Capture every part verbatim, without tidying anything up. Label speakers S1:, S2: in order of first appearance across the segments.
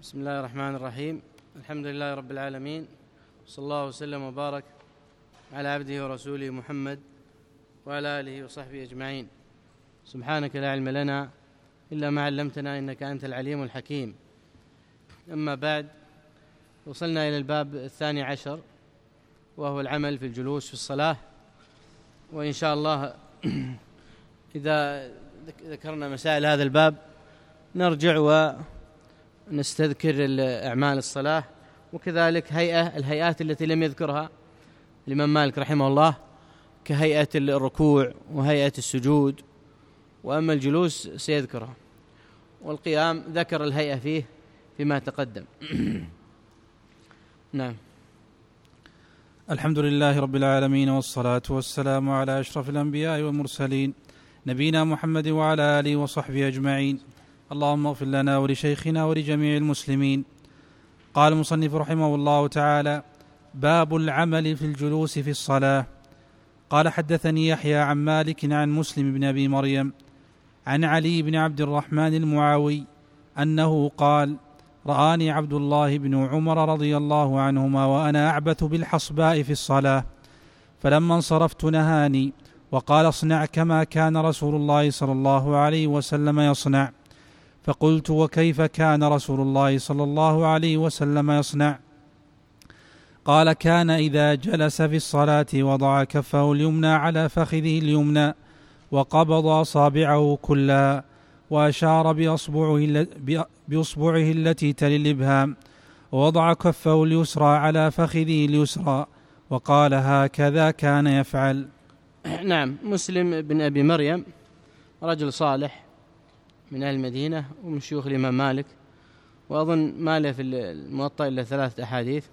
S1: بسم الله الرحمن الرحيم. الحمد لله رب العالمين، صلى الله وسلم وبارك على عبده ورسوله محمد وعلى آله وصحبه أجمعين. سبحانك لا علم لنا إلا ما علمتنا إنك أنت العليم الحكيم. أما بعد، وصلنا إلى الباب الثاني عشر وهو العمل في الجلوس في الصلاة، وإن شاء الله إذا ذكرنا مسائل هذا الباب نرجع ونستذكر أعمال الصلاة، وكذلك هيئة الهيئات التي لم يذكرها الإمام مالك رحمه الله، كهيئة الركوع وهيئة السجود، وأما الجلوس سيذكرها، والقيام ذكر الهيئة فيه فيما تقدم. نعم.
S2: الحمد لله رب العالمين، والصلاة والسلام على أشرف الأنبياء والمرسلين نبينا محمد وعلى آله وصحبه أجمعين. اللهم اغفر لنا ولشيخنا ولجميع المسلمين. قال المصنف رحمه الله تعالى: باب العمل في الجلوس في الصلاة. قال: حدثني يحيى عن مالك عن مسلم بن أبي مريم عن علي بن عبد الرحمن المعاوي أنه قال: رآني عبد الله بن عمر رضي الله عنهما وأنا أعبث بالحصباء في الصلاة، فلما انصرفت نهاني وقال: اصنع كما كان رسول الله صلى الله عليه وسلم يصنع. فقلت: وكيف كان رسول الله صلى الله عليه وسلم يصنع؟ قال: كان إذا جلس في الصلاة وضع كفه اليمنى على فخذه اليمنى وقبض أصابعه كلها وأشار بأصبعه, بأصبعه التي تلي الإبهام، ووضع كفه اليسرى على فخذه اليسرى وقال: هكذا كان يفعل.
S1: نعم. مسلم بن أبي مريم رجل صالح من أهل المدينة ومن شيوخ الإمام مالك، وأظن ما له في الموطأ إلا ثلاثة أحاديث.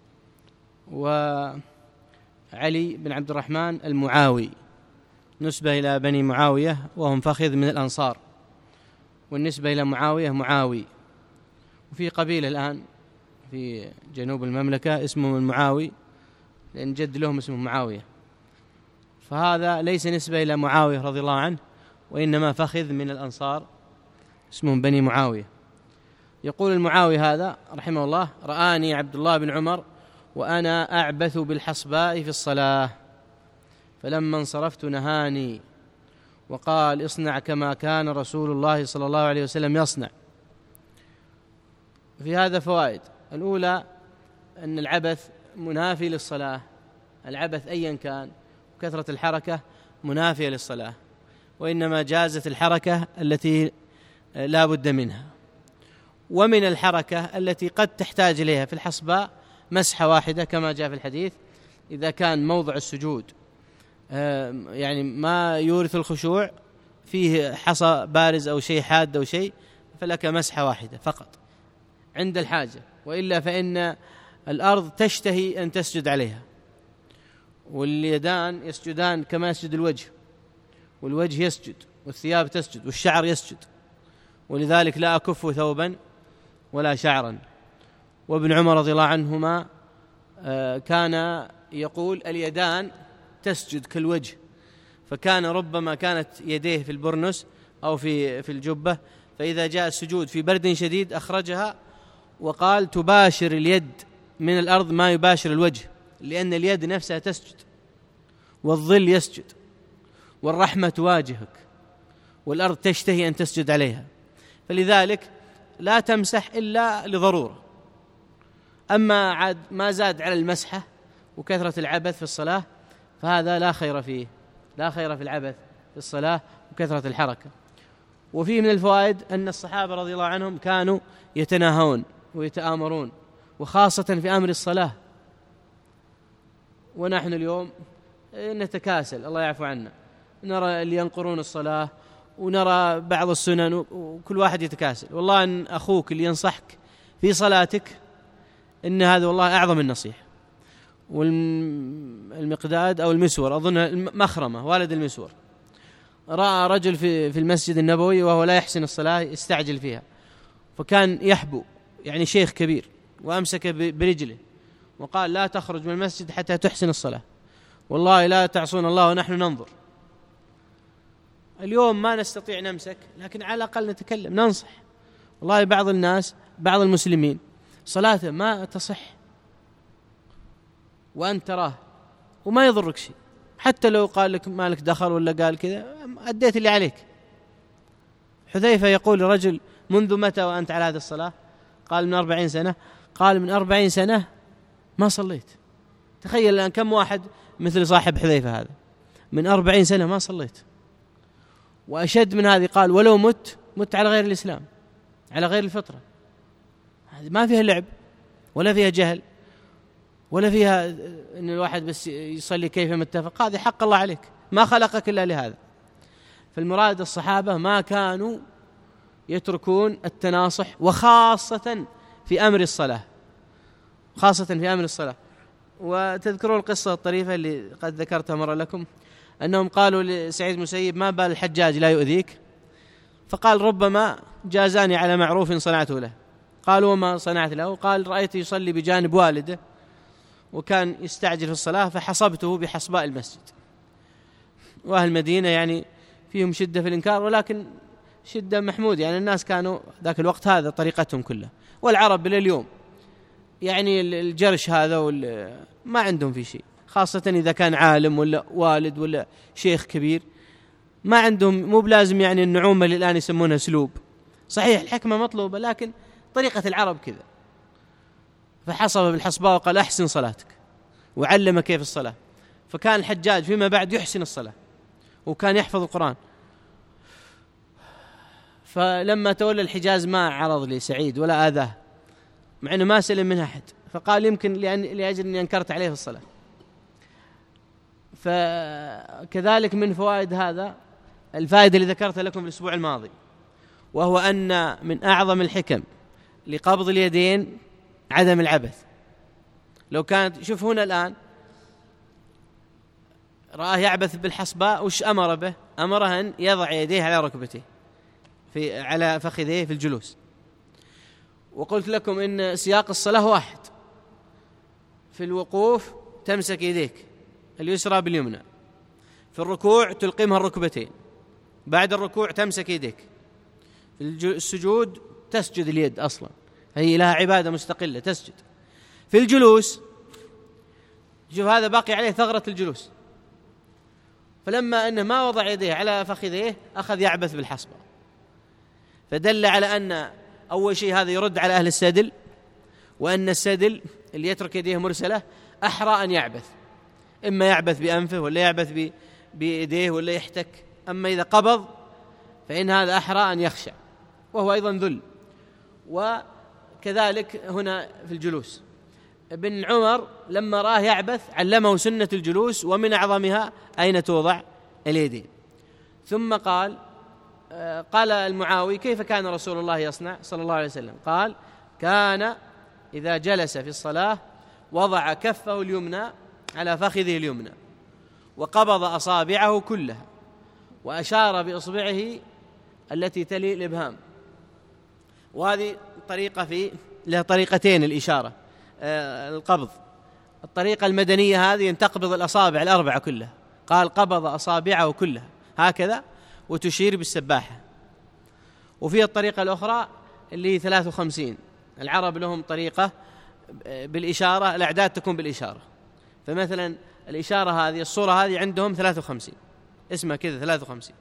S1: وعلي بن عبد الرحمن المعاوي نسبة إلى بني معاوية وهم فخذ من الأنصار، والنسبة إلى معاوية معاوي. وفي قبيلة الآن في جنوب المملكة اسمه المعاوي، لأن جد لهم اسمه معاوية، فهذا ليس نسبة إلى معاوية رضي الله عنه، وإنما فخذ من الأنصار اسمهم بني معاوية. يقول المعاوي هذا رحمه الله: رآني عبد الله بن عمر وأنا أعبث بالحصباء في الصلاة، فلما انصرفت نهاني وقال: اصنع كما كان رسول الله صلى الله عليه وسلم يصنع. في هذا فوائد. الأولى أن العبث منافي للصلاة، العبث أيا كان، كثرة الحركة منافية للصلاة، وإنما جازت الحركة التي لا بد منها. ومن الحركة التي قد تحتاج إليها في الحصباء مسحة واحدة كما جاء في الحديث: إذا كان موضع السجود يعني ما يورث الخشوع، فيه حصى بارز أو شيء حاد أو شيء، فلك مسحة واحدة فقط عند الحاجة، وإلا فإن الأرض تشتهي أن تسجد عليها، واليدان يسجدان كما يسجد الوجه، والوجه يسجد، والثياب تسجد، والشعر يسجد، ولذلك لا أكف ثوبا ولا شعرا. وابن عمر رضي الله عنهما كان يقول: اليدان تسجد كالوجه، فكان ربما كانت يديه في البرنس أو في في الجبة، فإذا جاء السجود في برد شديد أخرجها وقال: تباشر اليد من الأرض ما يباشر الوجه، لأن اليد نفسها تسجد، والظل يسجد، والرحمة تواجهك، والأرض تشتهي أن تسجد عليها، فلذلك لا تمسح إلا لضرورة. أما عاد ما زاد على المسحة وكثرة العبث في الصلاة فهذا لا خير فيه، لا خير في العبث في الصلاة وكثرة الحركة. وفيه من الفوائد أن الصحابة رضي الله عنهم كانوا يتناهون ويتآمرون، وخاصة في أمر الصلاة، ونحن اليوم نتكاسل، الله يعفو عنا، نرى اللي ينقرون الصلاة ونرى بعض السنن وكل واحد يتكاسل. والله أن أخوك اللي ينصحك في صلاتك إن هذا والله أعظم النصيحة. والمقداد أو المسور، أظن مخرمة والد المسور، رأى رجل في في المسجد النبوي وهو لا يحسن الصلاة يستعجل فيها، فكان يحبو، يعني شيخ كبير، وأمسك برجله وقال: لا تخرج من المسجد حتى تحسن الصلاة، والله لا تعصون الله ونحن ننظر. اليوم ما نستطيع نمسك، لكن على الأقل نتكلم، ننصح. والله بعض الناس بعض المسلمين صلاته ما تصح وأنت تراه وما يضرك شيء، حتى لو قال لك مالك دخل ولا قال كذا أديت اللي عليك. حذيفة يقول لرجل: منذ متى وأنت على هذه الصلاة؟ قال: من أربعين سنة. قال: من أربعين سنة ما صليت. تخيل الآن كم واحد مثل صاحب حذيفة هذا من أربعين سنة ما صليت. وأشد من هذه قال: ولو مت مت على غير الإسلام، على غير الفطرة. هذه ما فيها لعب ولا فيها جهل ولا فيها أن الواحد بس يصلي كيف متفق. هذه حق الله عليك، ما خلقك إلا لهذا. فالمراد الصحابة ما كانوا يتركون التناصح، وخاصة في أمر الصلاة، خاصة في أمر الصلاة. وتذكرون القصة الطريفة اللي قد ذكرتها مرة لكم، أنهم قالوا لسعيد المسيب: ما بال الحجاج لا يؤذيك؟ فقال: ربما جازاني على معروف صنعته له. قالوا: وما صنعت له؟ قال: رأيت يصلي بجانب والده وكان يستعجل في الصلاة فحصبته بحصباء المسجد. وأهل المدينة يعني فيهم شدة في الإنكار، ولكن شدة محمود، يعني الناس كانوا ذاك الوقت هذا طريقتهم كلها. والعرب لليوم يعني الجرش هذا ما عندهم في شيء، خاصة إذا كان عالم ولا والد ولا شيخ كبير، ما عندهم، مو بلازم يعني النعومة اللي الآن يسمونها سلوب. صحيح الحكمة مطلوبة، لكن طريقة العرب كذا. فحصب بالحصباء وقال: أحسن صلاتك، وعلم كيف الصلاة. فكان الحجاج فيما بعد يحسن الصلاة وكان يحفظ القرآن. فلما تولى الحجاز ما عرض لسعيد ولا آذاه، مع أنه ما سلم منها أحد، فقال: يمكن لأن لأجل أني أنكرت عليه في الصلاة. فكذلك من فوائد هذا الفائدة اللي ذكرتها لكم في الأسبوع الماضي، وهو أن من أعظم الحكم لقبض اليدين عدم العبث. لو كانت، شوف هنا الآن رآه يعبث بالحصباء، وش أمر به؟ أمره أن يضع يديه على ركبته في على فخذيه في الجلوس. وقلت لكم إن سياق الصلاة واحد. في الوقوف تمسك يديك اليسرى باليمنى، في الركوع تلقمها الركبتين، بعد الركوع تمسك يديك، في السجود تسجد اليد، أصلا هي لها عبادة مستقلة تسجد. في الجلوس شوف هذا باقي عليه ثغرة الجلوس، فلما أنه ما وضع يديه على فخذيه أخذ يعبث بالحصبة، فدل على أن أول شيء هذا يرد على أهل السدل، وأن السدل اللي يترك يديه مرسلة أحرى أن يعبث، إما يعبث بأنفه ولا يعبث بيديه ولا يحتك. أما إذا قبض فإن هذا أحرى أن يخشع، وهو أيضا ذل. وكذلك هنا في الجلوس ابن عمر لما راه يعبث علمه سنة الجلوس، ومن أعظمها أين توضع اليدين. ثم قال قال المعاوي: كيف كان رسول الله يصنع صلى الله عليه وسلم؟ قال: كان إذا جلس في الصلاة وضع كفه اليمنى على فخذه اليمنى وقبض أصابعه كلها وأشار بإصبعه التي تلي الإبهام. وهذه طريقة في لها طريقتين الإشارة، آه القبض. الطريقة المدنية هذه أن تقبض الأصابع الأربعة كلها، قال: قبض أصابعه كلها هكذا وتشير بالسباحة. وفي الطريقة الأخرى اللي هي ثلاث وخمسين، العرب لهم طريقة بالإشارة، الأعداد تكون بالإشارة. فمثلا الإشارة هذه، الصورة هذه عندهم ثلاث وخمسين، اسمها كذا ثلاث وخمسين،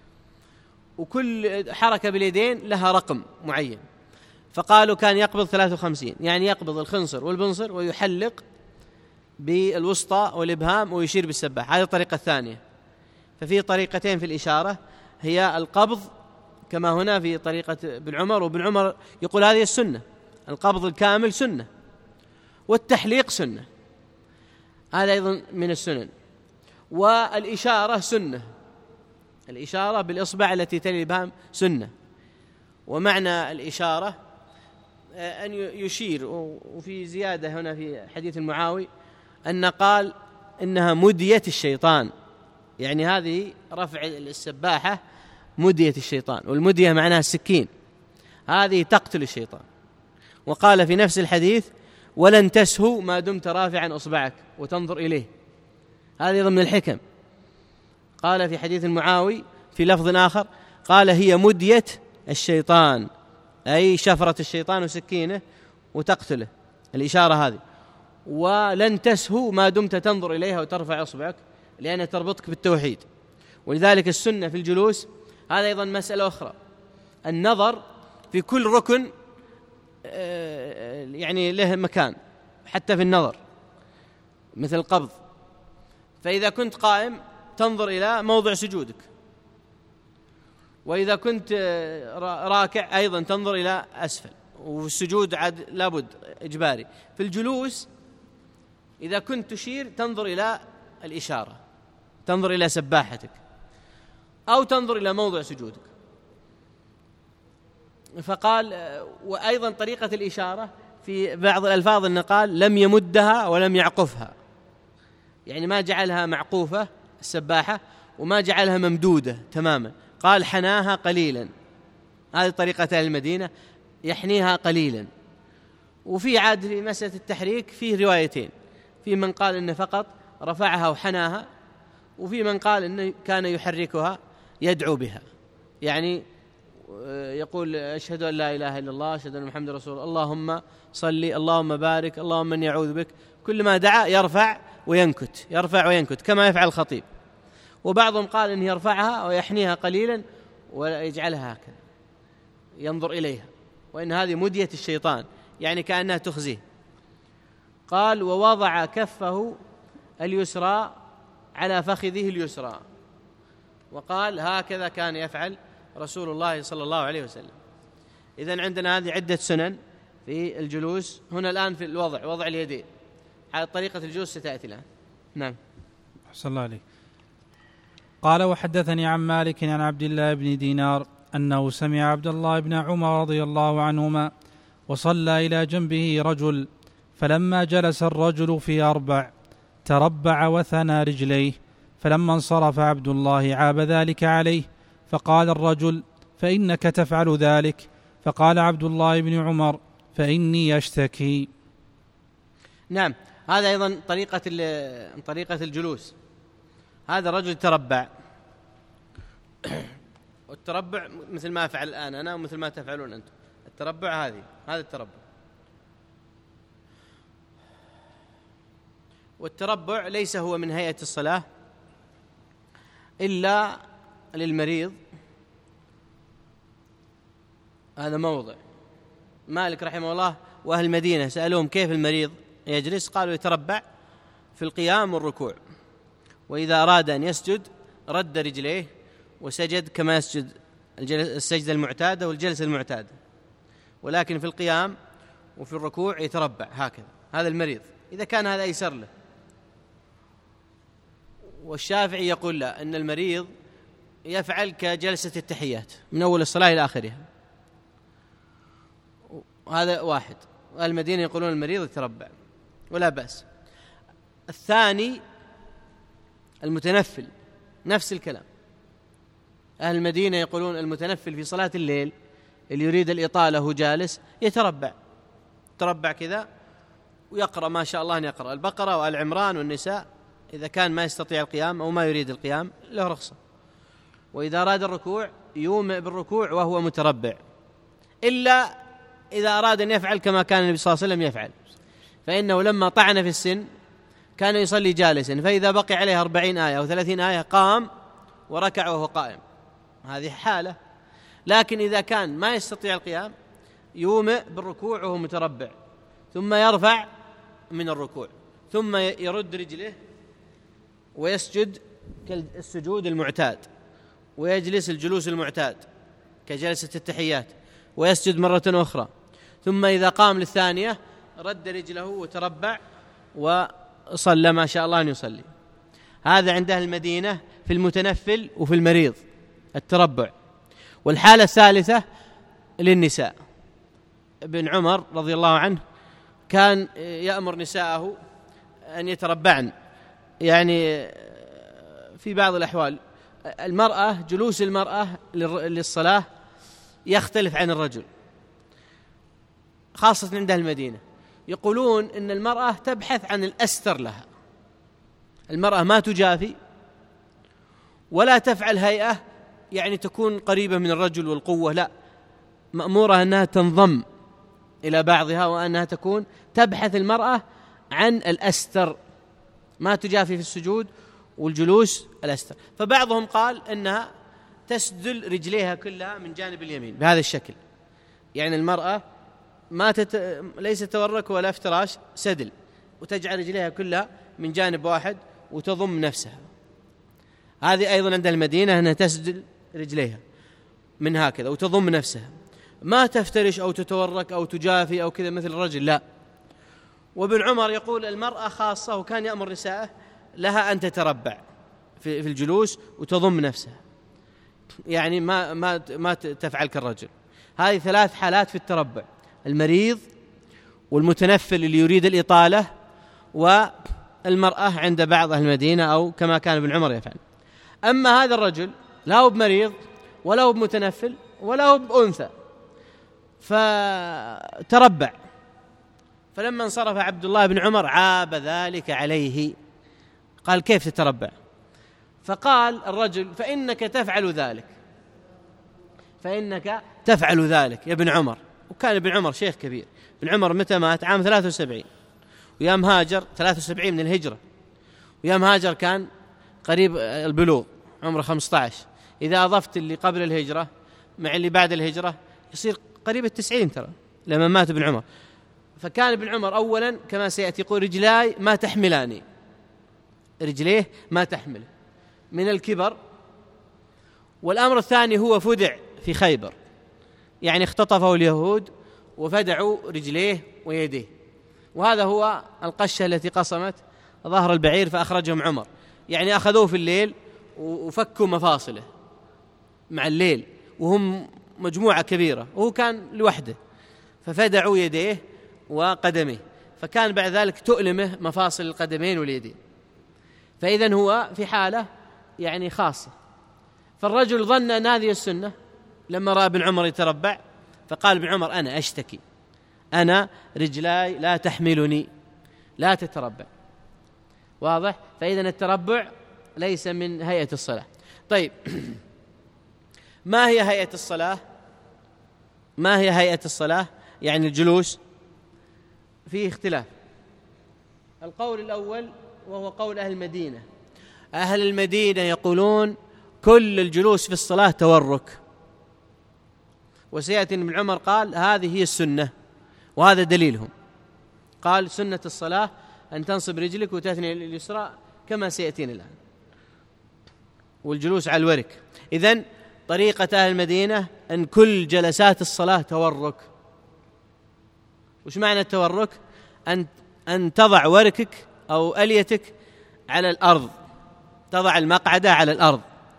S1: وكل حركة باليدين لها رقم معين. فقالوا كان يقبض ثلاث وخمسين، يعني يقبض الخنصر والبنصر ويحلق بالوسطى والإبهام ويشير بالسباحة. هذه الطريقة الثانية. ففي طريقتين في الإشارة، هي القبض كما هنا في طريقة ابن عمر، وابن عمر يقول هذه السنة، القبض الكامل سنة، والتحليق سنة، هذا أيضا من السنن. والإشارة سنة، الإشارة بالإصبع التي تلي الإبهام سنة. ومعنى الإشارة أن يشير. وفي زيادة هنا في حديث المعاوي أن قال إنها مدية الشيطان، يعني هذه رفع السباحة مدية الشيطان، والمدية معناها السكين، هذه تقتل الشيطان. وقال في نفس الحديث: ولن تسهو ما دمت رافعا أصبعك وتنظر إليه. هذه ضمن الحكم. قال في حديث المعاوي في لفظ آخر، قال: هي مدية الشيطان، أي شفرة الشيطان وسكينه وتقتله، الإشارة هذه. ولن تسهو ما دمت تنظر إليها وترفع إصبعك، لأنها تربطك بالتوحيد. ولذلك السنة في الجلوس هذا أيضا مسألة أخرى، النظر في كل ركن يعني له مكان، حتى في النظر مثل القبض. فإذا كنت قائم تنظر إلى موضع سجودك، وإذا كنت راكع أيضا تنظر إلى أسفل، والسجود عاد لابد إجباري. في الجلوس إذا كنت تشير تنظر إلى الإشارة، تنظر إلى سباحتك أو تنظر إلى موضع سجودك. فقال وأيضا طريقة الإشارة في بعض الألفاظ أنه قال لم يمدها ولم يعقفها، يعني ما جعلها معقوفة السباحة وما جعلها ممدودة تماما، قال حناها قليلا. هذه طريقة أهل المدينة، يحنيها قليلا. وفي عاد في مسألة التحريك فيه روايتين، في من قال إنه فقط رفعها وحناها، وفي من قال إنه كان يحركها يدعو بها، يعني يقول أشهد أن لا إله إلا الله، أشهد أن محمد رسول الله، اللهم صلي، اللهم بارك، اللهم إني أعوذ بك. كل ما دعا يرفع وينكت، يرفع وينكت كما يفعل الخطيب. وبعضهم قال إنه يرفعها ويحنيها قليلا ويجعلها هكذا ينظر إليها، وإن هذه مدية الشيطان، يعني كأنها تخزيه. قال ووضع كفه اليسرى على فخذه اليسرى، وقال هكذا كان يفعل رسول الله صلى الله عليه وسلم. إذن عندنا هذه عدة سنن في الجلوس. هنا الآن في الوضع، وضع اليدين على طريقة الجلوس ستأتي الآن. نعم.
S2: أحسن الله عليك. قال وحدثني عن مالك عن عبد الله بن دينار أنه سمع عبد الله بن عمر رضي الله عنهما وصلى إلى جنبه رجل، فلما جلس الرجل في أربع تربع وثنى رجليه، فلما انصرف عبد الله عاب ذلك عليه، فقال الرجل فإنك تفعل ذلك، فقال عبد الله بن عمر فإني أشتكي.
S1: نعم، هذا أيضا طريقة طريقة الجلوس. هذا رجل تربع، والتربع مثل ما أفعل الآن أنا ومثل ما تفعلون أنتم. التربع هذه هذا التربع. والتربع ليس هو من هيئة الصلاة إلا للمريض. هذا موضع. مالك رحمه الله وأهل المدينة سألوهم كيف المريض يجلس، قالوا يتربع في القيام والركوع، وإذا أراد أن يسجد رد رجليه وسجد كما يسجد السجدة المعتادة والجلسة المعتادة، ولكن في القيام وفي الركوع يتربع هكذا. هذا المريض إذا كان هذا أيسر له. والشافعي يقول لا، أن المريض يفعل كجلسة التحيات من أول الصلاة إلى آخرها. هذا واحد. المدينة يقولون المريض يتربع ولا بأس. الثاني المتنفل نفس الكلام. أهل المدينة يقولون المتنفل في صلاة الليل اللي يريد الإطالة هو جالس يتربع، تربع كذا ويقرأ ما شاء الله أن يقرأ البقرة وآل عمران والنساء. إذا كان ما يستطيع القيام أو ما يريد القيام له رخصة. وإذا أراد الركوع يومئ بالركوع وهو متربع، إلا إذا أراد أن يفعل كما كان النبي صلى الله عليه وسلم يفعل، فإنه لما طعن في السن كان يصلي جالسا، فإذا بقي عليه أربعين آية أو ثلاثين آية قام وركع وهو قائم، هذه حالة. لكن إذا كان ما يستطيع القيام يومئ بالركوع وهو متربع، ثم يرفع من الركوع، ثم يرد رجله ويسجد كالسجود المعتاد، ويجلس الجلوس المعتاد كجلسة التحيات، ويسجد مرة أخرى، ثم إذا قام للثانية رد رجله وتربع وصلى ما شاء الله أن يصلي. هذا عند أهل المدينة في المتنفل وفي المريض التربع. والحالة الثالثة للنساء. ابن عمر رضي الله عنه كان يأمر نساءه أن يتربعن، يعني في بعض الأحوال المرأة جلوس المرأة للصلاة يختلف عن الرجل، خاصة عند أهل المدينة. يقولون إن المرأة تبحث عن الأستر لها، المرأة ما تجافي ولا تفعل هيئة يعني تكون قريبة من الرجل والقوة، لا، مأمورة أنها تنضم إلى بعضها، وأنها تكون تبحث المرأة عن الأستر، ما تجافي في السجود والجلوس الأستر. فبعضهم قال أنها تسدل رجليها كلها من جانب اليمين بهذا الشكل، يعني المرأة ما تت... ليس تورك ولا افتراش، سدل، وتجعل رجليها كلها من جانب واحد وتضم نفسها. هذه أيضا عند المدينة أنها تسدل رجليها من هكذا وتضم نفسها، ما تفترش أو تتورك أو تجافي أو كذا مثل الرجل، لا. وابن عمر يقول المرأة خاصة، وكان يأمر نساءه لها أن تتربع في الجلوس وتضم نفسها، يعني ما ما ما تفعل كالرجل. هذه ثلاث حالات في التربع: المريض، والمتنفل اللي يريد الإطالة، والمرأة عند بعض أهل المدينة أو كما كان ابن عمر يفعل. أما هذا الرجل لا هو بمريض ولا هو بمتنفل ولا هو بأنثى، فتربع. فلما انصرف عبد الله بن عمر عاب ذلك عليه، قال: كيف تتربع؟ فقال الرجل: فإنك تفعل ذلك، فإنك تفعل ذلك يا ابن عمر. وكان ابن عمر شيخ كبير. ابن عمر متى مات؟ عام ثلاثة وسبعين، ويام هاجر ثلاثة وسبعين من الهجرة، ويام هاجر كان قريب البلوغ عمره خمسة عشر. إذا أضفت اللي قبل الهجرة مع اللي بعد الهجرة يصير قريب التسعين ترى لما مات ابن عمر. فكان ابن عمر أولا كما سيأتي يقول: رجلاي ما تحملاني، رجليه ما تحمل من الكبر. والأمر الثاني هو فدع في خيبر، يعني اختطفه اليهود وفدعوا رجليه ويديه، وهذا هو القشة التي قصمت ظهر البعير فأخرجهم عمر، يعني أخذوه في الليل وفكوا مفاصله مع الليل وهم مجموعة كبيرة وهو كان لوحده، ففدعوا يديه وقدميه، فكان بعد ذلك تؤلمه مفاصل القدمين واليدين. فإذن هو في حالة يعني خاصة. فالرجل ظن أن هذه السنة لما رأى ابن عمر يتربع، فقال ابن عمر: أنا أشتكي، أنا رجلاي لا تحملني، لا تتربع. واضح؟ فإذن التربع ليس من هيئة الصلاة. طيب، ما هي هيئة الصلاة؟ ما هي هيئة الصلاة يعني الجلوس؟ فيه اختلاف. القول الأول وهو قول أهل المدينة، أهل المدينة يقولون كل الجلوس في الصلاة تورك، وسيأتي ابن عمر قال هذه هي السنة، وهذا دليلهم. قال: سنة الصلاة أن تنصب رجلك وتثني اليسرى كما سيأتينا الآن، والجلوس على الورك. إذن طريقة أهل المدينة أن كل جلسات الصلاة تورك. وش معنى التورك؟ أن أن تضع وركك أو أليتك على الأرض، تضع المقعدة على الأرض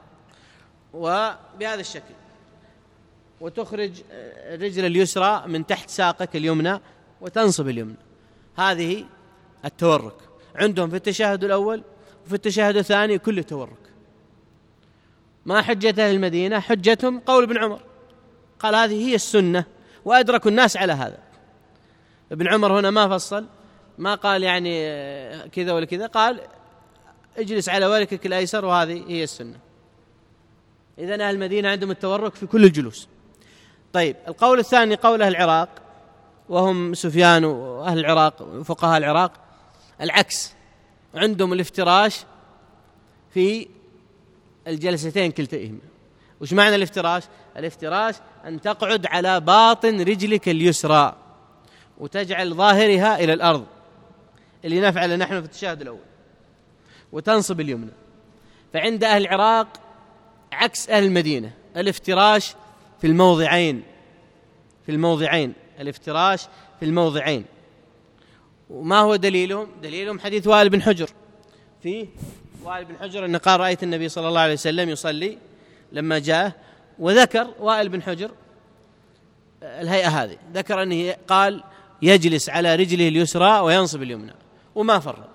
S1: وبهذا الشكل، وتخرج الرجل اليسرى من تحت ساقك اليمنى وتنصب اليمنى. هذه التورك عندهم في التشهد الأول وفي التشهد الثاني كله تورك. ما حجة أهل المدينة؟ حجتهم قول ابن عمر، قال هذه هي السنة، وأدركوا الناس على هذا. ابن عمر هنا ما فصل، ما قال يعني كذا ولا كذا، قال اجلس على وركك الأيسر وهذه هي السنة. إذن أهل المدينة عندهم التورك في كل الجلوس. طيب، القول الثاني قول أهل العراق، وهم سفيان وأهل العراق فقهاء العراق، العكس، عندهم الافتراش في الجلستين كلتئهما. وش معنى الافتراش؟ الافتراش أن تقعد على باطن رجلك اليسرى وتجعل ظاهرها إلى الأرض، اللي نفعل نحن في التشهد الأول، وتنصب اليمنى. فعند أهل العراق عكس أهل المدينة، الافتراش في الموضعين، في الموضعين الافتراش في الموضعين. وما هو دليلهم؟ دليلهم حديث وائل بن حجر، فيه وائل بن حجر أن قال رأيت النبي صلى الله عليه وسلم يصلي لما جاء، وذكر وائل بن حجر الهيئة هذه، ذكر أنه قال يجلس على رجله اليسرى وينصب اليمنى، وما فرق.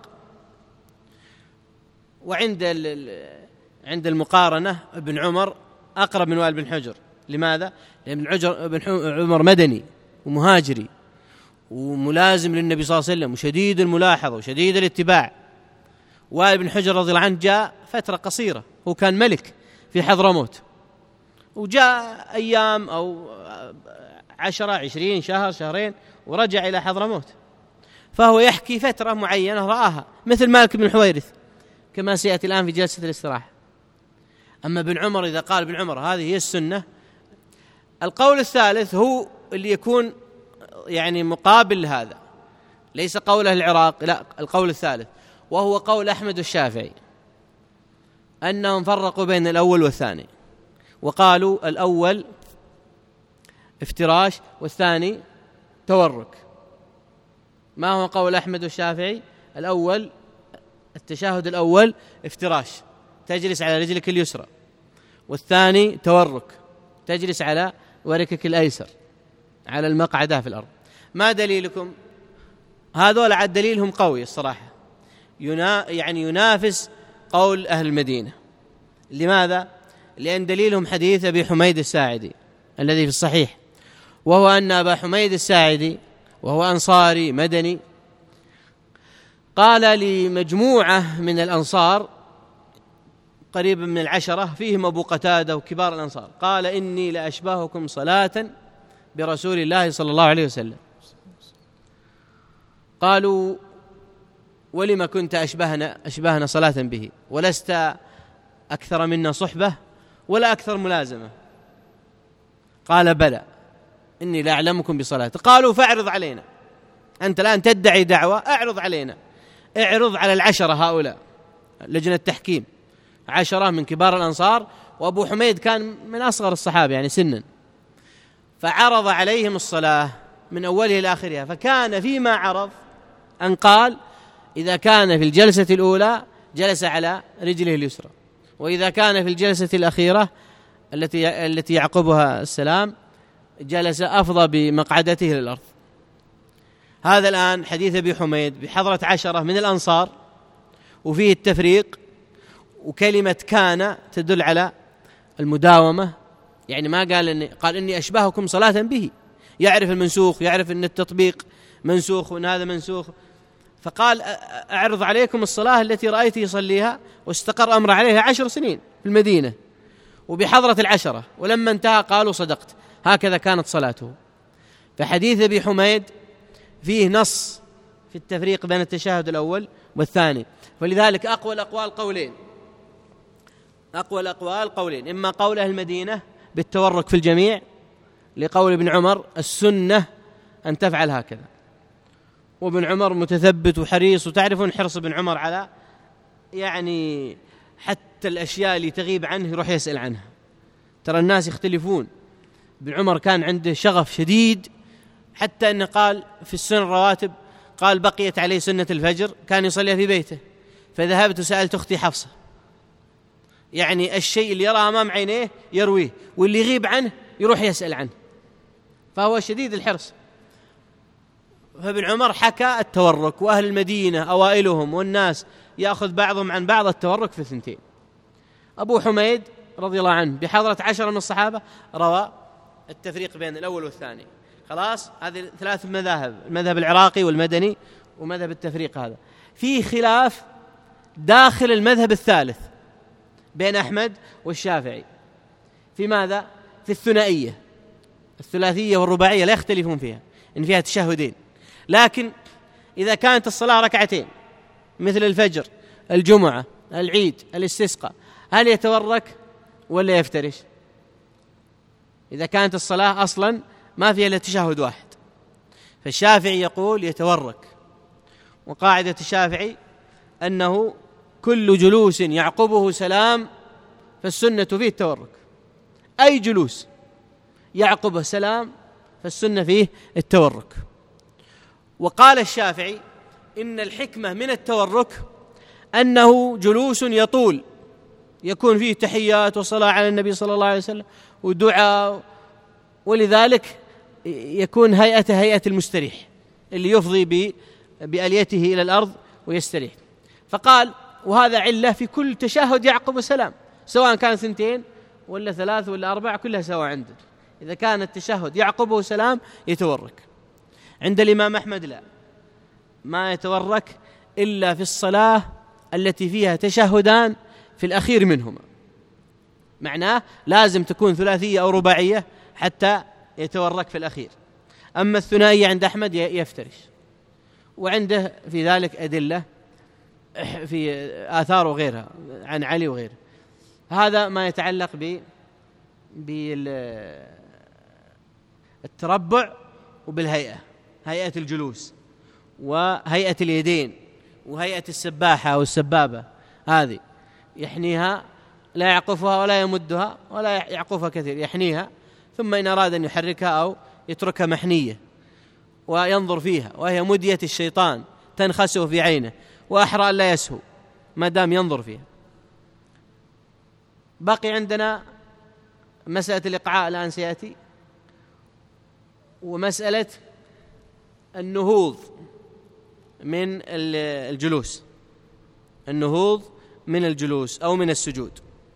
S1: وعند عند المقارنة ابن عمر أقرب من وائل بن حجر. لماذا؟ لأن ابن عمر مدني ومهاجري وملازم للنبي صلى الله عليه وسلم وشديد الملاحظة وشديد الاتباع. وائل بن حجر رضي الله عنه جاء فترة قصيرة، هو كان ملك في حضرموت، وجاء أيام أو عشرة عشرين شهر شهرين ورجع إلى حضرموت، فهو يحكي فترة معينة رآها، مثل مالك بن الحويرث كما سيأتي الآن في جلسة الاستراحة. أما ابن عمر إذا قال ابن عمر هذه هي السنة. القول الثالث هو اللي يكون يعني مقابل لهذا، ليس قول أهل العراق، لا، القول الثالث وهو قول أحمد والشافعي، أنهم فرقوا بين الأول والثاني، وقالوا الأول افتراش والثاني تورك. ما هو قول أحمد والشافعي؟ الأول التشهد الأول افتراش، تجلس على رجلك اليسرى، والثاني تورك، تجلس على وركك الأيسر على المقعدة في الأرض. ما دليلكم؟ هذول عاد دليلهم قوي الصراحة، ينا يعني ينافس قول أهل المدينة. لماذا؟ لأن دليلهم حديث أبي حميد الساعدي الذي في الصحيح، وهو أن أبا حميد الساعدي وهو أنصاري مدني قال لمجموعة من الأنصار قريبا من العشرة فيهم أبو قتادة وكبار الأنصار، قال إني لأشبهكم صلاة برسول الله صلى الله عليه وسلم. قالوا ولما كنت أشبهنا, أشبهنا صلاة به ولست أكثر منا صحبة ولا أكثر ملازمة؟ قال بلى إني لا أعلمكم بصلاة. قالوا فاعرض علينا، أنت الآن تدعي دعوة، اعرض علينا، اعرض على العشرة هؤلاء لجنة تحكيم، عشرة من كبار الأنصار، وأبو حميد كان من أصغر الصحابة يعني سنا، فعرض عليهم الصلاة من أولها إلى آخرها. فكان فيما عرض أن قال إذا كان في الجلسة الأولى جلس على رجله اليسرى، وإذا كان في الجلسة الأخيرة التي التي يعقبها السلام جلس أفضى بمقعدته للأرض. هذا الآن حديث أبي حميد بحضرة عشرة من الأنصار، وفيه التفريق، وكلمة كان تدل على المداومة، يعني ما قال إني قال إني أشبهكم صلاة به، يعرف المنسوخ، يعرف أن التطبيق منسوخ وأن هذا منسوخ، فقال أعرض عليكم الصلاة التي رأيت يصليها واستقر أمر عليها عشر سنين في المدينة وبحضرة العشرة، ولما انتهى قالوا صدقت، هكذا كانت صلاته. فحديث أبي حميد فيه نص في التفريق بين التشهد الأول والثاني، ولذلك أقوى الأقوال قولين، أقوى الأقوال قولين، إما قول أهل المدينة بالتورك في الجميع لقول ابن عمر السنة أن تفعل هكذا، وابن عمر متثبت وحريص، وتعرفون حرص ابن عمر على يعني حتى الأشياء اللي تغيب عنه يروح يسأل عنها. ترى الناس يختلفون، ابن عمر كان عنده شغف شديد، حتى أنه قال في السنن الرواتب قال بقيت عليه سنة الفجر كان يصليها في بيته، فذهبت وسألت أختي حفصة، يعني الشيء اللي يرى أمام عينيه يرويه، واللي يغيب عنه يروح يسأل عنه، فهو شديد الحرص. فابن عمر حكى التورك، وأهل المدينة أوائلهم والناس يأخذ بعضهم عن بعض التورك في الثنتين. أبو حميد رضي الله عنه بحضرة عشرة من الصحابة روى التفريق بين الأول والثاني. خلاص، هذه ثلاث مذاهب، المذهب العراقي والمدني ومذهب التفريق. هذا فيه خلاف داخل المذهب الثالث بين أحمد والشافعي في ماذا؟ في الثنائية. الثلاثية والرباعية لا يختلفون فيها، إن فيها تشهدين، لكن إذا كانت الصلاة ركعتين مثل الفجر، الجمعة، العيد، الاستسقاء، هل يتورك ولا يفترش؟ إذا كانت الصلاة أصلا ما فيها إلا تشهد واحد، فالشافعي يقول يتورك، وقاعدة الشافعي أنه كل جلوس يعقبه سلام فالسنة فيه التورك، أي جلوس يعقبه سلام فالسنة فيه التورك. وقال الشافعي إن الحكمة من التورك أنه جلوس يطول، يكون فيه تحيات وصلاة على النبي صلى الله عليه وسلم ودعاء، ولذلك يكون هيئته هيئة المستريح اللي يفضي بأليته إلى الأرض ويستريح. فقال وهذا علة في كل تشهد يعقب السلام، سواء كان ثنتين ولا ثلاث ولا أربع كلها سواء عنده، إذا كان التشهد يعقبه سلام يتورك. عند الإمام أحمد لا، ما يتورك إلا في الصلاة التي فيها تشهدان في الأخير منهما، معناه لازم تكون ثلاثية أو رباعية حتى يتورك في الأخير. أما الثنائي عند أحمد يفترش، وعنده في ذلك أدلة في آثار وغيرها عن علي وغيره. هذا ما يتعلق ب بالتربع وبالهيئة، هيئة الجلوس وهيئة اليدين وهيئة السباحة أو السبابة، هذه يحنيها لا يعقفها ولا يمدها ولا يعقفها كثير، يحنيها ثم إن أراد أن يحركها أو يتركها محنية وينظر فيها، وهي مدية الشيطان تنخسه في عينه وأحرى لا يسهو ما دام ينظر فيها. بقي عندنا مسألة الإقعاء الآن سيأتي، ومسألة النهوض من الجلوس، النهوض من الجلوس أو من السجود.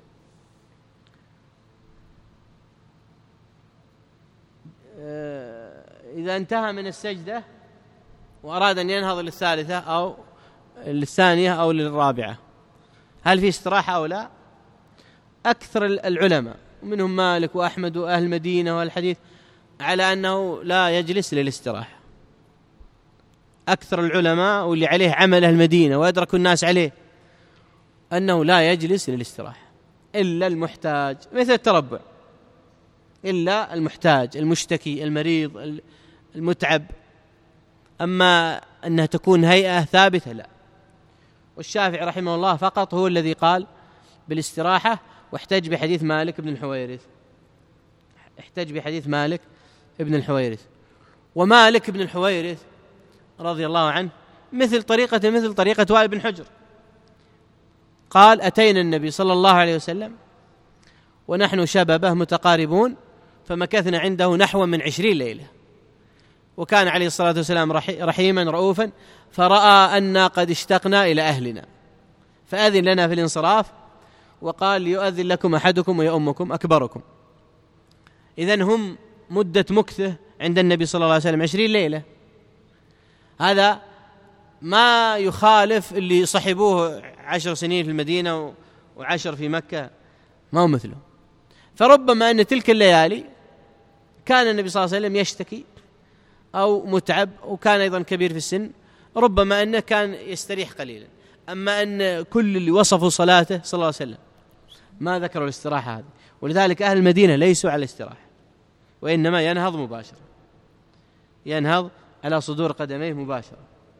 S1: إذا انتهى من السجدة وأراد أن ينهض للثالثة أو للثانية أو للرابعة، هل في استراحة أو لا؟ أكثر العلماء ومنهم مالك وأحمد وأهل المدينة والحديث على أنه لا يجلس للاستراحة. أكثر العلماء واللي عليه عمل أهل المدينة ويدرك الناس عليه أنه لا يجلس للاستراحة إلا المحتاج، مثل التربع، إلا المحتاج المشتكي المريض المتعب. أما أنها تكون هيئة ثابتة لا. والشافعي رحمه الله فقط هو الذي قال بالاستراحة، واحتج بحديث مالك بن الحويرث، احتج بحديث مالك بن الحويرث. ومالك بن الحويرث رضي الله عنه مثل طريقة مثل طريقة وائل بن حجر، قال أتينا النبي صلى الله عليه وسلم ونحن شبابه متقاربون فمكثنا عنده نحو من عشرين ليلة، وكان عليه الصلاة والسلام رحيما رؤوفا، فرأى أننا قد اشتقنا إلى أهلنا فأذن لنا في الانصراف، وقال ليؤذن لكم أحدكم ويؤمكم أكبركم. إذن هم مدة مكثه عند النبي صلى الله عليه وسلم عشرين ليلة، هذا ما يخالف اللي صحبوه عشر سنين في المدينة وعشر في مكة، ما هو مثله. فربما أن تلك الليالي كان النبي صلى الله عليه وسلم يشتكي أو متعب، وكان أيضا كبير في السن، ربما أنه كان يستريح قليلا. أما أن كل اللي وصفوا صلاته صلى الله عليه وسلم ما ذكروا الاستراحة هذه، ولذلك أهل المدينة ليسوا على الاستراحة، وإنما ينهض مباشرة، ينهض على صدور قدميه مباشرة،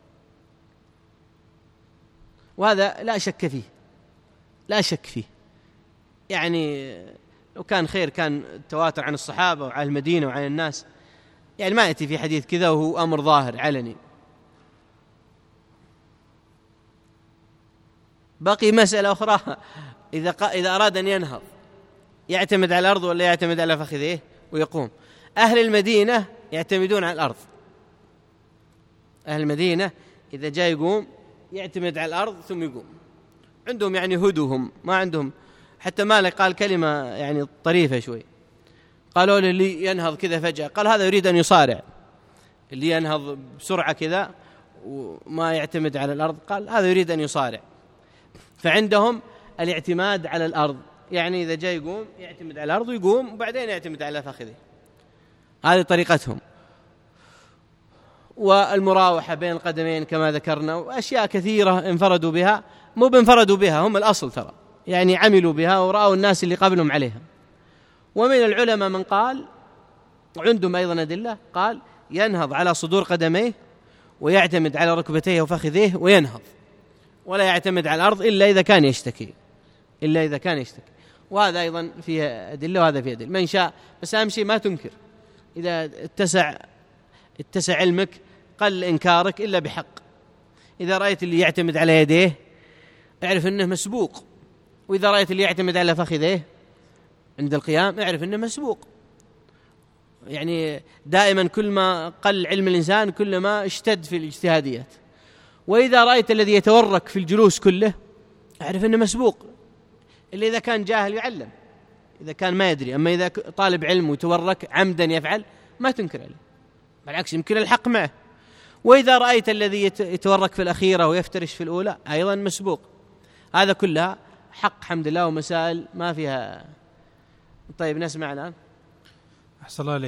S1: وهذا لا شك فيه، لا شك فيه. يعني لو كان خير كان التواتر عن الصحابة وعن المدينة وعن الناس، يعني ما يأتي في حديث كذا وهو أمر ظاهر علني. بقي مسألة أخرى، إذا إذا أراد أن ينهض يعتمد على الأرض ولا يعتمد على فخذيه ويقوم؟ أهل المدينة يعتمدون على الأرض، أهل المدينة إذا جاء يقوم يعتمد على الأرض ثم يقوم، عندهم يعني هدوهم، ما عندهم. حتى مالك قال كلمة يعني طريفة شوي، قالوا اللي ينهض كذا فجأة قال هذا يريد أن يصارع، اللي ينهض بسرعة كذا وما يعتمد على الأرض قال هذا يريد أن يصارع. فعندهم الاعتماد على الأرض، يعني إذا جاء يقوم يعتمد على الأرض ويقوم وبعدين يعتمد على فخذه، هذه طريقتهم. والمراوحة بين القدمين كما ذكرنا، وأشياء كثيرة انفردوا بها، مو بانفردوا بها، هم الأصل ترى، يعني عملوا بها ورأوا الناس اللي قبلهم عليها. ومن العلماء من قال، وعندهم أيضا أدلة، قال ينهض على صدور قدميه ويعتمد على ركبتيه وفخذيه وينهض، ولا يعتمد على الأرض إلا إذا كان يشتكي، إلا إذا كان يشتكي. وهذا أيضا فيه أدلة وهذا فيه أدلة، من شاء. بس أهم شيء ما تنكر، إذا اتسع اتسع علمك قل إنكارك إلا بحق. إذا رأيت اللي يعتمد على يديه اعرف أنه مسبوق، وإذا رأيت اللي يعتمد على فخذيه عند القيام اعرف أنه مسبوق. يعني دائما كل ما قل علم الإنسان كل ما اشتد في الاجتهاديات. وإذا رأيت الذي يتورك في الجلوس كله اعرف أنه مسبوق، إلا إذا كان جاهل يعلم، إذا كان ما يدري. أما إذا طالب علم وتورك عمدا يفعل ما تنكر عليه، بالعكس يمكن الحق معه. وإذا رأيت الذي يتورك في الأخيرة ويفترش في الأولى أيضا مسبوق. هذا كلها حق حمد الله، ومسائل ما فيها. طيب نسمع الآن.
S2: أحسن الله عليك.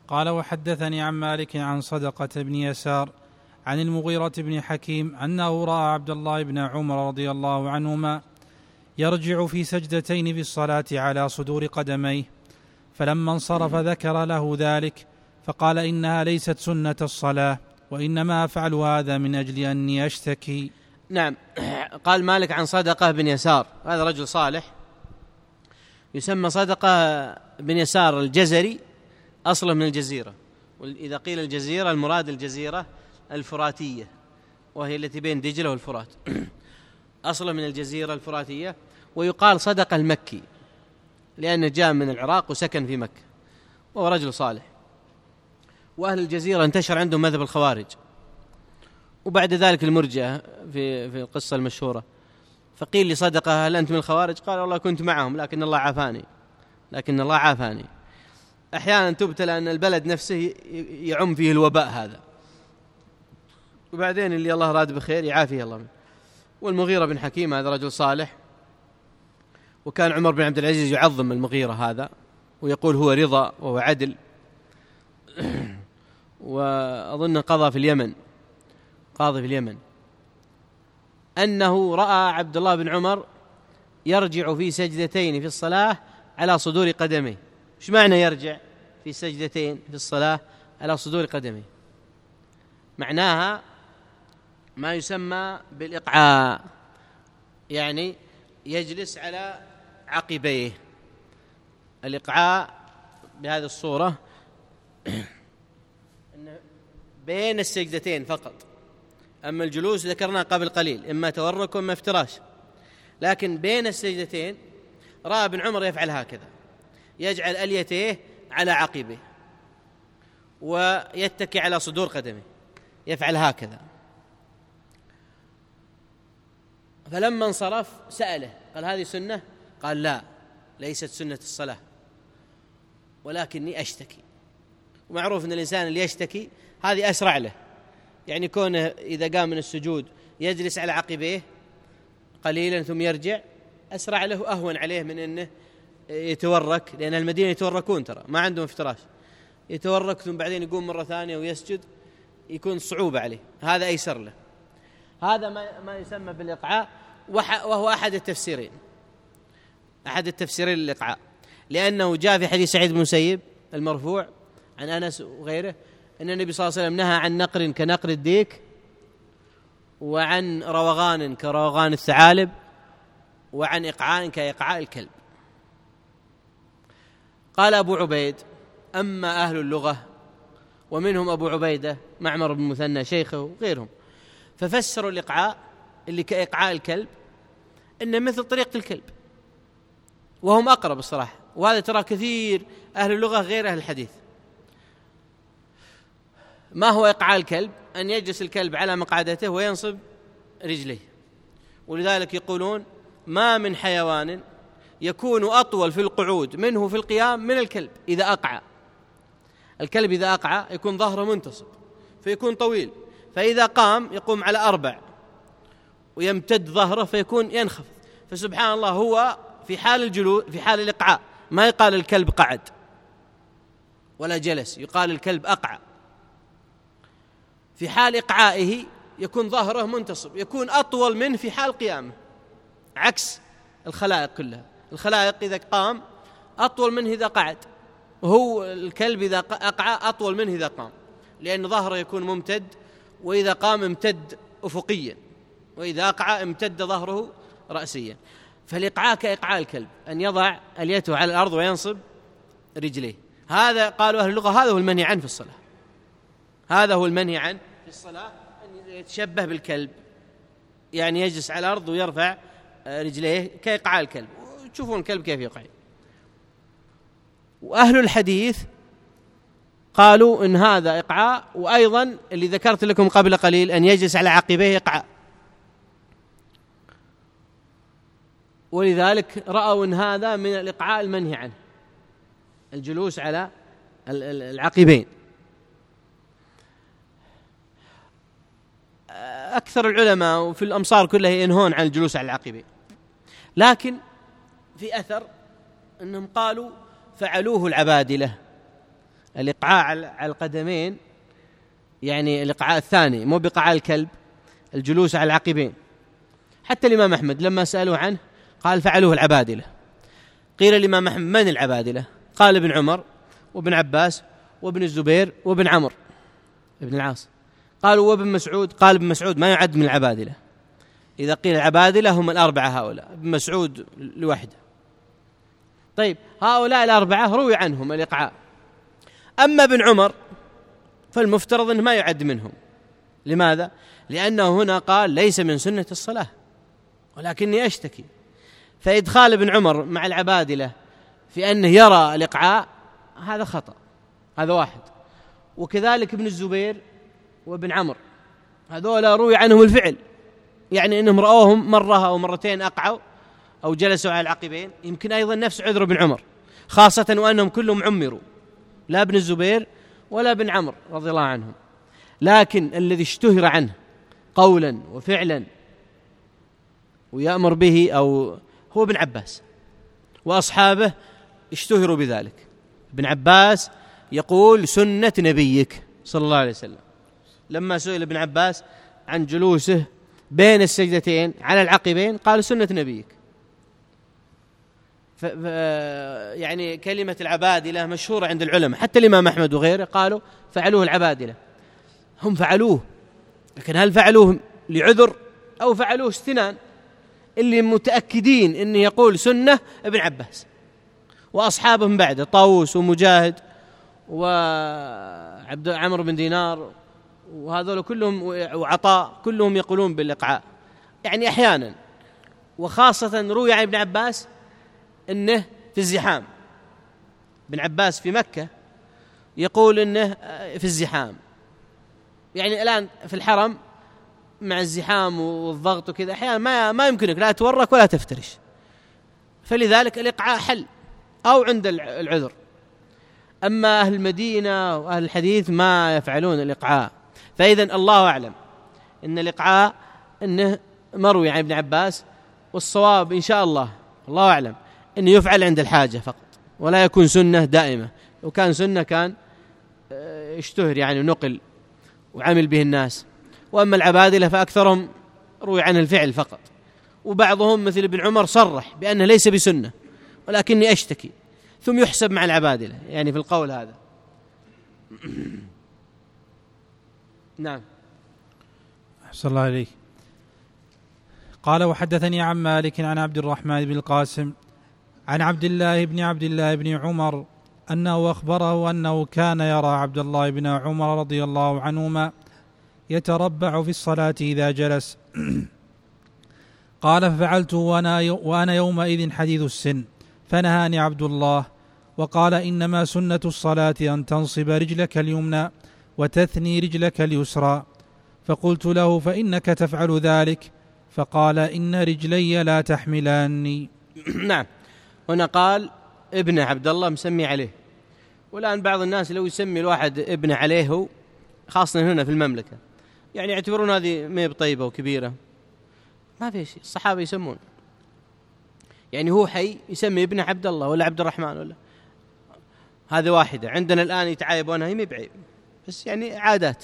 S2: قال وحدثني عن مالك عن صدقة بن يسار عن المغيرة بن حكيم أنه رأى عبد الله بن عمر رضي الله عنهما يرجع في سجدتين في الصلاة على صدور قدميه، فلما انصرف ذكر له ذلك فقال إنها ليست سنة الصلاة، وإنما أفعل هذا من أجل أني أشتكي.
S1: نعم. قال مالك عن صدقة بن يسار، هذا رجل صالح يسمى صدقة بن يسار الجزري، أصله من الجزيرة، وإذا قيل الجزيرة المراد الجزيرة الفراتية وهي التي بين دجلة والفرات. أصله من الجزيرة الفراتية، ويقال صدقة المكي لأنه جاء من العراق وسكن في مكة، وهو رجل صالح. وأهل الجزيرة انتشر عندهم مذهب الخوارج، وبعد ذلك المرجئة في في القصة المشهورة. فقيل لي صدقة هل أنت من الخوارج؟ قال والله كنت معهم لكن الله عافاني لكن الله عافاني أحيانا تبتلى أن البلد نفسه يعم فيه الوباء هذا، وبعدين اللي الله راد بخير يعافيه الله منه. والمغيرة بن حكيم هذا رجل صالح، وكان عمر بن عبد العزيز يعظم المغيرة هذا ويقول هو رضا وهو عدل. وأظن قضى في اليمن قاضي في اليمن أنه رأى عبد الله بن عمر يرجع في سجدتين في الصلاة على صدور قدميه. ايش معنى يرجع في سجدتين في الصلاة على صدور قدميه؟ معناها ما يسمى بالإقعاء، يعني يجلس على عقبيه. الإقعاء بهذه الصورة بين السجدتين فقط، أما الجلوس ذكرنا قبل قليل إما تورك وإما افتراش، لكن بين السجدتين رأى ابن عمر يفعل هكذا، يجعل أليتيه على عقبه ويتكي على صدور قدمه، يفعل هكذا. فلما انصرف سأله قال هذه سنة؟ قال لا ليست سنة الصلاة ولكني أشتكي. ومعروف أن الإنسان اللي يشتكي هذه أسرع له، يعني كونه إذا قام من السجود يجلس على عقبيه قليلا ثم يرجع أسرع له، أهون عليه من أنه يتورك، لأن المدينة يتوركون ترى ما عندهم افتراش، يتورك ثم بعدين يقوم مرة ثانية ويسجد، يكون صعوبة عليه، هذا أيسر له. هذا ما, ما يسمى بالإقعاء، وهو أحد التفسيرين أحد التفسيرين للإقعاء، لأنه جاء في حديث سعيد بن المسيب المرفوع عن أنس وغيره أن النبي صلى الله عليه وسلم نهى عن نقر كنقر الديك، وعن روغان كروغان الثعالب، وعن إقعاء كإقعاء الكلب. قال أبو عبيد أما أهل اللغة ومنهم أبو عبيدة معمر بن مثنى شيخه وغيرهم، ففسروا الإقعاء اللي كإقعاء الكلب إنه مثل طريقة الكلب، وهم أقرب الصراحة. وهذا ترى كثير أهل اللغة غير أهل الحديث. ما هو إقعاء الكلب؟ أن يجلس الكلب على مقعدته وينصب رجليه، ولذلك يقولون ما من حيوان يكون أطول في القعود منه في القيام من الكلب إذا أقعى. الكلب إذا أقعى يكون ظهره منتصب فيكون طويل، فإذا قام يقوم على أربع ويمتد ظهره فيكون ينخفض. فسبحان الله هو في حال الجلوس في حال الإقعاء ما يقال الكلب قعد ولا جلس، يقال الكلب أقعى. في حال إقعائه يكون ظهره منتصب، يكون أطول منه في حال قيامه، عكس الخلائق كلها. الخلائق إذا قام أطول منه إذا قعد، وهو الكلب إذا أقعى أطول منه إذا قام، لأن ظهره يكون ممتد، وإذا قام امتد أفقيا، وإذا أقعى امتد ظهره رأسيا. فالإقعاء كإقعاء الكلب، أن يضع اليته على الأرض وينصب رجليه. هذا قالوا أهل اللغة هذا هو المنهي عنه في الصلاة، هذا هو المنهي عنه في الصلاة، أن يتشبه بالكلب، يعني يجلس على الأرض ويرفع رجليه كإقعاء الكلب. وتشوفون الكلب كيف يقع. وأهل الحديث قالوا إن هذا إقعاء، وأيضا اللي ذكرت لكم قبل قليل أن يجلس على عقبيه إقعاء، ولذلك رأوا إن هذا من الإقعاء المنهي عنه، الجلوس على العقبين. أكثر العلماء في الأمصار كلها ينهون عن الجلوس على العقبين، لكن في أثر أنهم قالوا فعلوه العبادلة. الإقعاء على القدمين يعني الإقعاء الثاني، مو بإقعاء الكلب، الجلوس على العقبين. حتى الإمام أحمد لما سألوه عنه قال فعلوه العبادلة. قيل الإمام أحمد من العبادلة؟ قال ابن عمر وابن عباس وابن الزبير وابن عمرو ابن العاص. قالوا وابن مسعود؟ قال ابن مسعود ما يعد من العبادلة. إذا قيل العبادلة هم الأربعة هؤلاء، ابن مسعود لوحده. طيب هؤلاء الأربعة روي عنهم الإقعاء. أما ابن عمر فالمفترض أنه ما يعد منهم. لماذا؟ لأنه هنا قال ليس من سنة الصلاة ولكني أشتكي. فإدخال ابن عمر مع العبادلة في أنه يرى الإقعاء هذا خطأ، هذا واحد. وكذلك ابن الزبير وابن عمرو هذولا روي عنهم الفعل، يعني أنهم رأوهم مرة أو مرتين أقعوا أو جلسوا على العقبين. يمكن أيضا نفس عذر ابن عمر، خاصة وأنهم كلهم عمروا، لا ابن الزبير ولا ابن عمرو رضي الله عنهم. لكن الذي اشتهر عنه قولا وفعلا ويأمر به أو هو ابن عباس، وأصحابه اشتهروا بذلك. ابن عباس يقول سنة نبيك صلى الله عليه وسلم. لما سئل ابن عباس عن جلوسه بين السجدتين على العقبين قال سنة نبيك. ف يعني كلمة العبادلة مشهورة عند العلماء، حتى الإمام أحمد وغيره قالوا فعلوه العبادلة. هم فعلوه، لكن هل فعلوه لعذر أو فعلوه استنان؟ اللي متأكدين إنه يقول سنة ابن عباس وأصحابهم بعده، طاووس ومجاهد وعبد عمرو بن دينار وهذول كلهم وعطاء كلهم يقولون بالإقعاء، يعني أحيانا. وخاصة روي عن ابن عباس إنه في الزحام. ابن عباس في مكة يقول إنه في الزحام، يعني الآن في الحرم مع الزحام والضغط وكذا أحيانا ما ما يمكنك لا تورك ولا تفترش، فلذلك الإقعاء حل أو عند العذر. أما أهل المدينة وأهل الحديث ما يفعلون الإقعاء. فإذن الله أعلم إن الإقعاء إنه مروي عن ابن عباس، والصواب إن شاء الله الله أعلم إنه يفعل عند الحاجة فقط ولا يكون سنة دائمة. لو كان سنة كان اشتهر يعني ونقل وعمل به الناس. وأما العبادلة فأكثرهم روي عن الفعل فقط، وبعضهم مثل ابن عمر صرح بأنه ليس بسنة ولكني أشتكي، ثم يحسب مع العبادلة يعني في القول هذا. نعم.
S2: أحسن الله عليك. قال وحدثني عن مالك عن عبد الرحمن بن القاسم عن عبد الله بن عبد الله بن عمر أنه أخبره أنه كان يرى عبد الله بن عمر رضي الله عنهما يتربع في الصلاة إذا جلس. قال ففعلت وأنا, وأنا يومئذ حديث السن، فنهاني عبد الله وقال إنما سنة الصلاة أن تنصب رجلك اليمنى وتثني رجلك اليسرى. فقلت له فإنك تفعل ذلك، فقال إن رجلي لا تحملاني.
S1: نعم. هنا قال ابن عبد الله مسمي عليه، والآن بعض الناس لو يسمي الواحد ابن عليه خاصة هنا في المملكة يعني يعتبرون هذه ما بطيبة وكبيرة، ما في شيء. الصحابة يسمون يعني هو حي يسمي ابن عبد الله ولا عبد الرحمن ولا هذا واحدة. عندنا الآن يتعايبونها هي بعيب بس يعني عادات.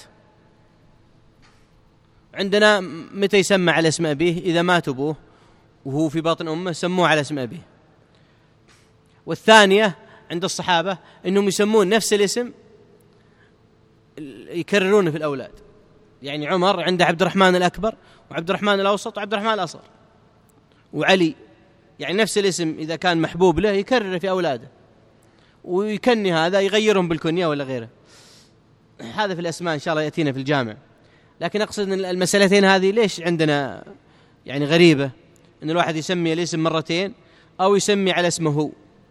S1: عندنا متى يسمى على اسم أبيه؟ إذا مات أبوه وهو في بطن أمه سموه على اسم أبيه. والثانية عند الصحابة إنهم يسمون نفس الاسم يكررونه في الأولاد، يعني عمر عند عبد الرحمن الأكبر وعبد الرحمن الأوسط وعبد الرحمن الأصغر، وعلي يعني نفس الاسم إذا كان محبوب له يكرر في أولاده، ويكني هذا يغيرهم بالكنية ولا غيره. هذا في الأسماء إن شاء الله يأتينا في الجامع. لكن أقصد أن المسألتين هذه ليش عندنا يعني غريبة أن الواحد يسمي الاسم مرتين أو يسمي على اسمه هو.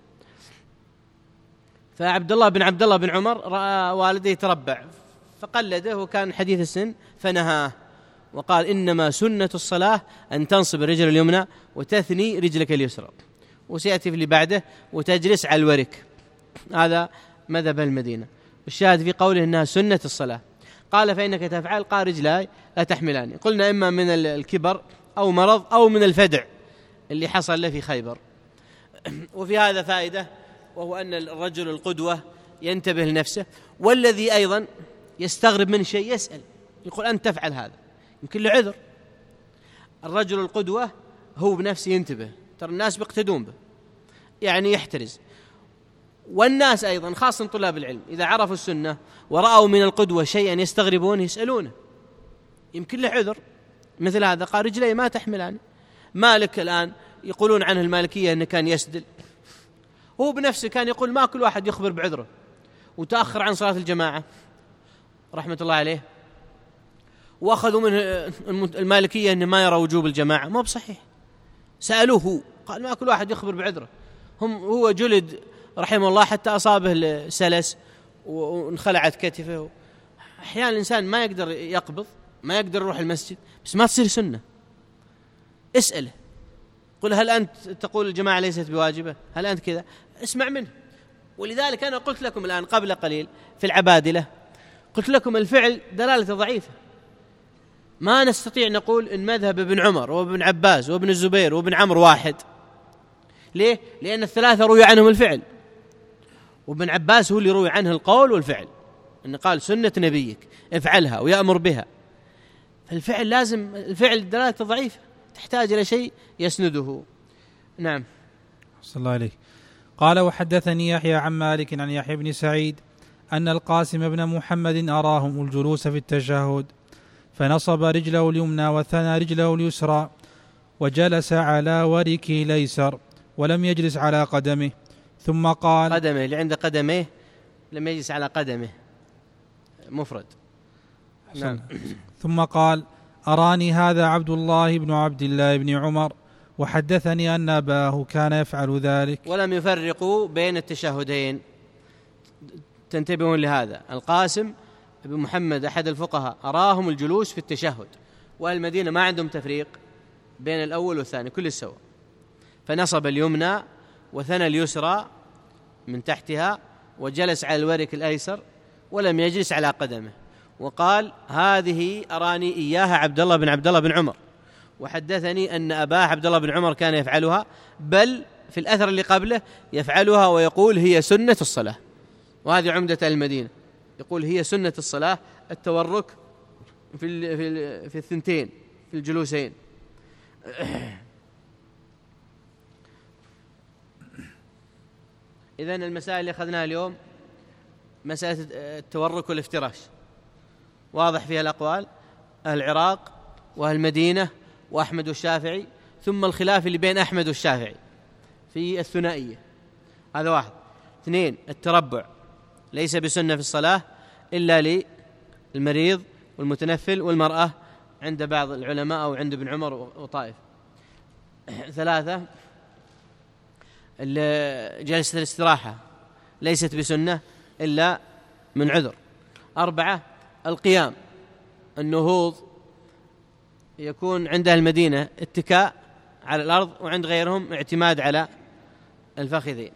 S1: فعبد الله بن عبد الله بن عمر رأى والده يتربع فقلده وكان حديث السن فنهاه وقال إنما سنة الصلاة أن تنصب الرجل اليمنى وتثني رجلك اليسرى، وسيأتي في اللي بعده وتجلس على الورك. هذا مذهب المدينة. والشاهد في قوله إنها سنة الصلاة. قال فإنك تفعل، قال رجلاي لا تحملاني. قلنا إما من الكبر أو مرض أو من الفدع اللي حصل له في خيبر. وفي هذا فائدة، وهو أن الرجل القدوة ينتبه لنفسه، والذي أيضا يستغرب من شيء يسأل، يقول أنت تفعل هذا، يمكن له عذر. الرجل القدوة هو بنفسه ينتبه، ترى الناس بيقتدون به، يعني يحترز. والناس أيضا خاصة طلاب العلم إذا عرفوا السنة ورأوا من القدوة شيئا يستغربون يسألونه، يمكن له عذر. مثل هذا قال رجلي ما تحملان. مالك الآن يقولون عنه المالكية أنه كان يسدل، هو بنفسه كان يقول ما كل واحد يخبر بعذره، وتأخر عن صلاة الجماعة رحمة الله عليه، وأخذوا منه المالكية أنه ما يرى وجوب الجماعة. ما بصحيح، سألوه هو قال ما كل واحد يخبر بعذره. هم هو جلد رحمه الله حتى أصابه السلس وانخلعت كتفه. أحيانا الإنسان ما يقدر يقبض، ما يقدر يروح المسجد، بس ما تصير سنة. اسأله، قل هل أنت تقول الجماعة ليست بواجبة؟ هل أنت كذا؟ اسمع منه. ولذلك أنا قلت لكم الآن قبل قليل في العبادلة، قلت لكم الفعل دلالة ضعيفة. ما نستطيع نقول إن مذهب ابن عمر وابن عباس وابن الزبير وابن عمرو واحد. ليه؟ لأن الثلاثة روي عنهم الفعل، وابن عباس هو اللي روي عنه القول والفعل، إن قال سنة نبيك افعلها ويأمر بها. فالفعل لازم، الفعل دلالة ضعيفة تحتاج إلى شيء يسنده. نعم.
S2: صلى الله عليه. قال وحدثني يحيى عن مالك عن يحيى بن سعيد أن القاسم بن محمد أراهم الجلوس في التشهد، فنصب رجله اليمنى وثنى رجله اليسرى وجلس على وركه الأيسر ولم يجلس على قدمه، ثم قال
S1: قدمه اللي عند قدمه لم يجلس على قدمه مفرد. نعم.
S2: ثم قال أراني هذا عبد الله بن عبد الله بن عمر، وحدثني أن أباه كان يفعل ذلك.
S1: ولم يفرقوا بين التشهدين. تنتبهون لهذا. القاسم بن محمد أحد الفقهاء أراهم الجلوس في التشهد، والمدينة ما عندهم تفريق بين الأول والثاني، كل السوا. فنصب اليمنى وثنى اليسرى من تحتها وجلس على الورك الأيسر ولم يجلس على قدمه، وقال هذه أراني إياها عبد الله بن عبد الله بن عمر، وحدثني أن أباه عبد الله بن عمر كان يفعلها، بل في الأثر اللي قبله يفعلها ويقول هي سنة الصلاة. وهذه عمدة المدينة، يقول هي سنة الصلاة التورك في في في الثنتين في الجلوسين. إذن المسائل اللي أخذناها اليوم مسألة التورك والافتراش واضح فيها الأقوال أهل العراق وأهل المدينة وأحمد والشافعي، ثم الخلاف اللي بين أحمد والشافعي في الثنائية. هذا واحد. اثنين، التربع ليس بسنة في الصلاة إلا للمريض والمتنفل والمرأة عند بعض العلماء أو عند ابن عمر وطائف. ثلاثة، جلسة الاستراحة ليست بسنة إلا من عذر. أربعة، القيام النهوض يكون عند المدينة اتكاء على الأرض، وعند غيرهم اعتماد على الفخذين.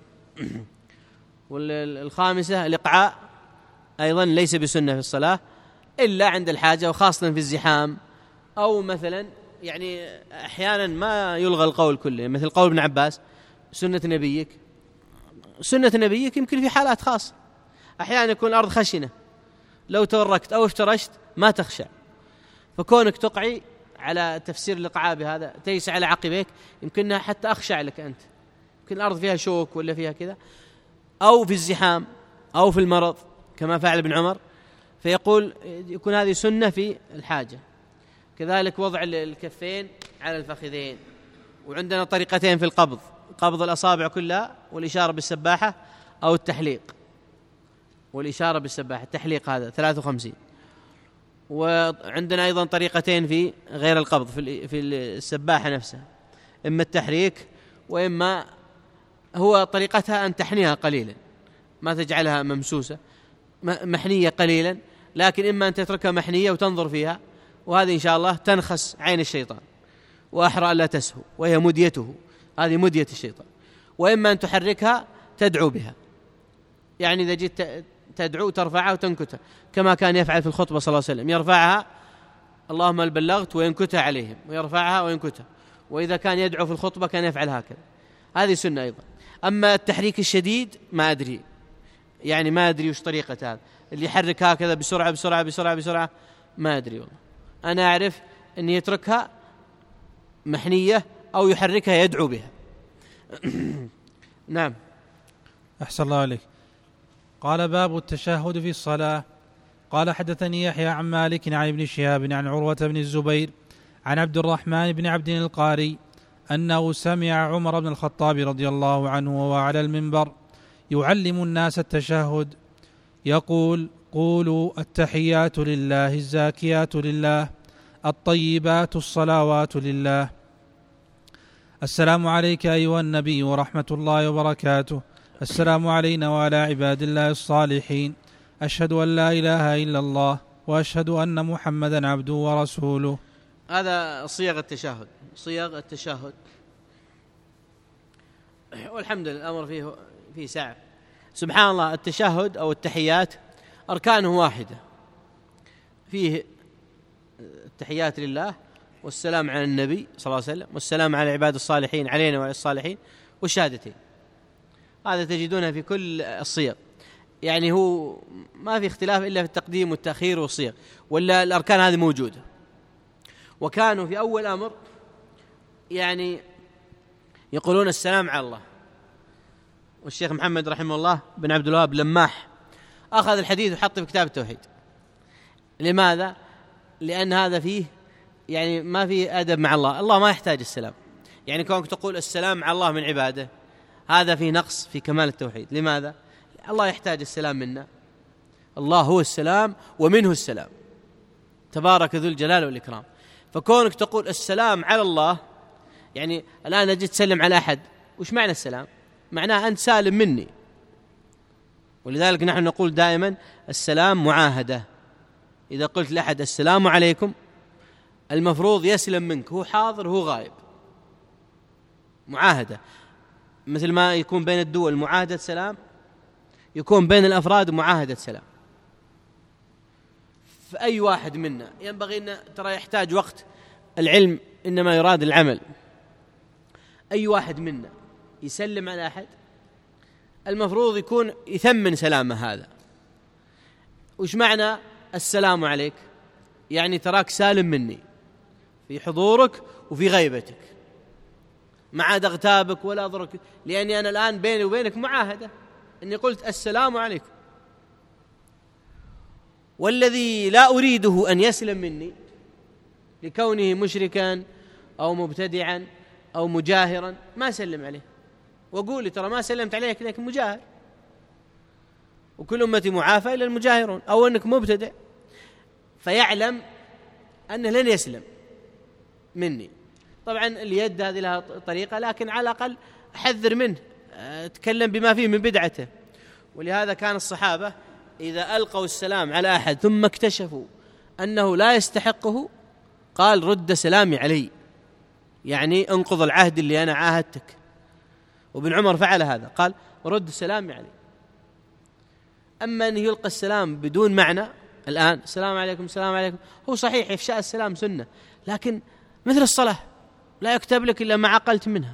S1: والخامسة الإقعاء أيضا ليس بسنة في الصلاة إلا عند الحاجة، وخاصة في الزحام، أو مثلا يعني أحيانا ما يلغى القول كله، مثل قول ابن عباس سنة نبيك. سنة نبيك يمكن في حالات خاصة، أحيانا يكون الأرض خشنة لو توركت أو افترشت ما تخشع، فكونك تقعي على تفسير الإقعاء بهذا تيس على عقبيك يمكنها حتى أخشع لك أنت، يمكن الأرض فيها شوك ولا فيها كذا، أو في الزحام أو في المرض كما فعل ابن عمر، فيقول يكون هذه سنة في الحاجة. كذلك وضع الكفين على الفخذين. وعندنا طريقتين في القبض، قبض الأصابع كلها والإشارة بالسباحة، أو التحليق والإشارة بالسباحة، التحليق هذا ثلاثة وخمسين. وعندنا أيضا طريقتين في غير القبض في السباحة نفسها، إما التحريك وإما هو طريقتها أن تحنيها قليلا، ما تجعلها ممسوسة، محنية قليلا، لكن إما أن تتركها محنية وتنظر فيها، وهذه إن شاء الله تنخس عين الشيطان وأحرى لا تسهو، وهي مديته، هذه مدية الشيطان. وإما أن تحركها تدعو بها، يعني إذا جيت تدعو ترفعها وتنكتها كما كان يفعل في الخطبة صلى الله عليه وسلم، يرفعها اللهم هل بلغت وينكتها عليهم، ويرفعها وينكتها. وإذا كان يدعو في الخطبة كان يفعل هكذا، هذه سنة أيضا. أما التحريك الشديد ما أدري، يعني ما أدري وش طريقة هذا اللي يحرك هكذا بسرعة بسرعة بسرعة بسرعة، ما أدري والله. أنا أعرف أن يتركها محنية أو يحركها يدعو بها. نعم.
S2: أحسن الله عليك. قال باب التشهد في الصلاة. قال حدثني يحيى عن مالك عن ابن شهاب عن عروة بن الزبير عن عبد الرحمن بن عبد القاري أنه سمع عمر بن الخطاب رضي الله عنه وهو على المنبر يعلم الناس التشهد يقول: قولوا التحيات لله الزاكيات لله الطيبات الصلوات لله، السلام عليك أيها النبي ورحمة الله وبركاته، السلام علينا وعلى عباد الله الصالحين، أشهد أن لا إله إلا الله وأشهد أن محمدا عبده ورسوله.
S1: هذا صيغ التشهد، صيغ التشهد، والحمد لله الأمر فيه فيه سعة. سبحان الله، التشهد أو التحيات أركانه واحدة، فيه التحيات لله والسلام على النبي صلى الله عليه وسلم والسلام على عباد الصالحين علينا وعلى الصالحين والشهادتين. هذا تجدونها في كل الصيغ، يعني هو ما في اختلاف إلا في التقديم والتأخير والصيغ، ولا الأركان هذه موجودة. وكانوا في أول أمر يعني يقولون السلام على الله. والشيخ محمد رحمه الله بن عبد الوهاب لماح أخذ الحديث وحطه في كتاب التوحيد. لماذا؟ لأن هذا فيه يعني ما فيه أدب مع الله. الله ما يحتاج السلام، يعني كونك تقول السلام على الله من عباده هذا فيه نقص في كمال التوحيد. لماذا؟ الله يحتاج السلام منا، الله هو السلام ومنه السلام تبارك ذو الجلال والإكرام. فكونك تقول السلام على الله، يعني الآن أجي تسلم على أحد، وش معنى السلام؟ معناه أنت سالم مني. ولذلك نحن نقول دائما السلام معاهدة. إذا قلت لأحد السلام عليكم المفروض يسلم منك، هو حاضر هو غائب، معاهدة. مثل ما يكون بين الدول معاهدة سلام، يكون بين الأفراد معاهدة سلام. فأي واحد منا ينبغي أن ترى يحتاج وقت، العلم إنما يراد العمل. أي واحد منا يسلم على أحد المفروض يكون يثمن سلامه هذا. وش معنى السلام عليك؟ يعني تراك سالم مني في حضورك وفي غيبتك، ما عاد اغتابك ولا أضرك، لأني أنا الآن بيني وبينك معاهدة أني قلت السلام عليكم. والذي لا أريده أن يسلم مني لكونه مشركا أو مبتدعا أو مجاهرا ما سلم عليه، وقولي ترى ما سلمت عليك لكن مجاهر، وكل أمتي معافى إلا المجاهرون، أو أنك مبتدع، فيعلم أنه لن يسلم مني. طبعا اليد هذه لها طريقة، لكن على الأقل أحذر منه، أتكلم بما فيه من بدعته. ولهذا كان الصحابة إذا ألقوا السلام على أحد ثم اكتشفوا أنه لا يستحقه قال رد سلامي علي، يعني انقض العهد اللي أنا عاهدتك. وابن عمر فعل هذا، قال رد سلامي علي. أما أن يلقى السلام بدون معنى، الآن السلام عليكم السلام عليكم، هو صحيح إفشاء السلام سنة، لكن مثل الصلاة لا يكتب لك إلا ما عقلت منها.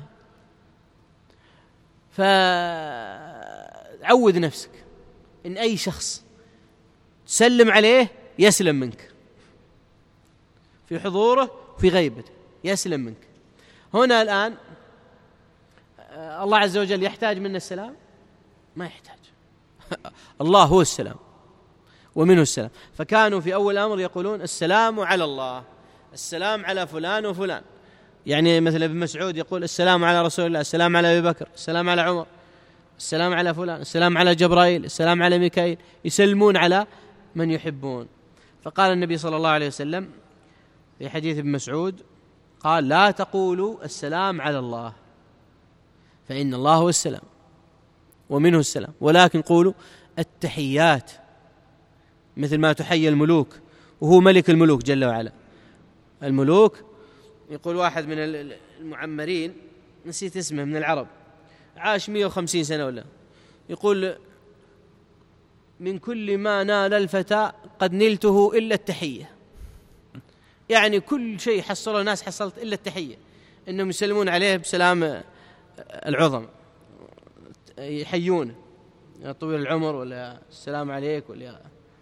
S1: فعود نفسك إن أي شخص تسلم عليه يسلم منك في حضوره وفي غيبته، يسلم منك. هنا الآن الله عز وجل يحتاج منا السلام؟ ما يحتاج. الله هو السلام ومنه السلام. فكانوا في أول أمر يقولون السلام على الله، السلام على فلان وفلان. يعني مثل ابن مسعود يقول السلام على رسول الله، السلام على أبي بكر، السلام على عمر، السلام على فلان، السلام على جبرائيل، السلام على ميكائيل، يسلمون على من يحبون. فقال النبي صلى الله عليه وسلم في حديث ابن مسعود قال لا تقولوا السلام على الله فإن الله هو السلام ومنه السلام، ولكن قولوا التحيات مثل ما تحيي الملوك، وهو ملك الملوك جل وعلا. الملوك يقول واحد من المعمرين نسيت اسمه من العرب، عاش مئة وخمسين سنة ولا، يقول من كل ما نال الفتى قد نلته إلا التحية. يعني كل شيء حصله الناس حصلت إلا التحية، إنهم يسلمون عليه بسلام العظم، يحيونه. يا طويل العمر ولا السلام عليك ولا.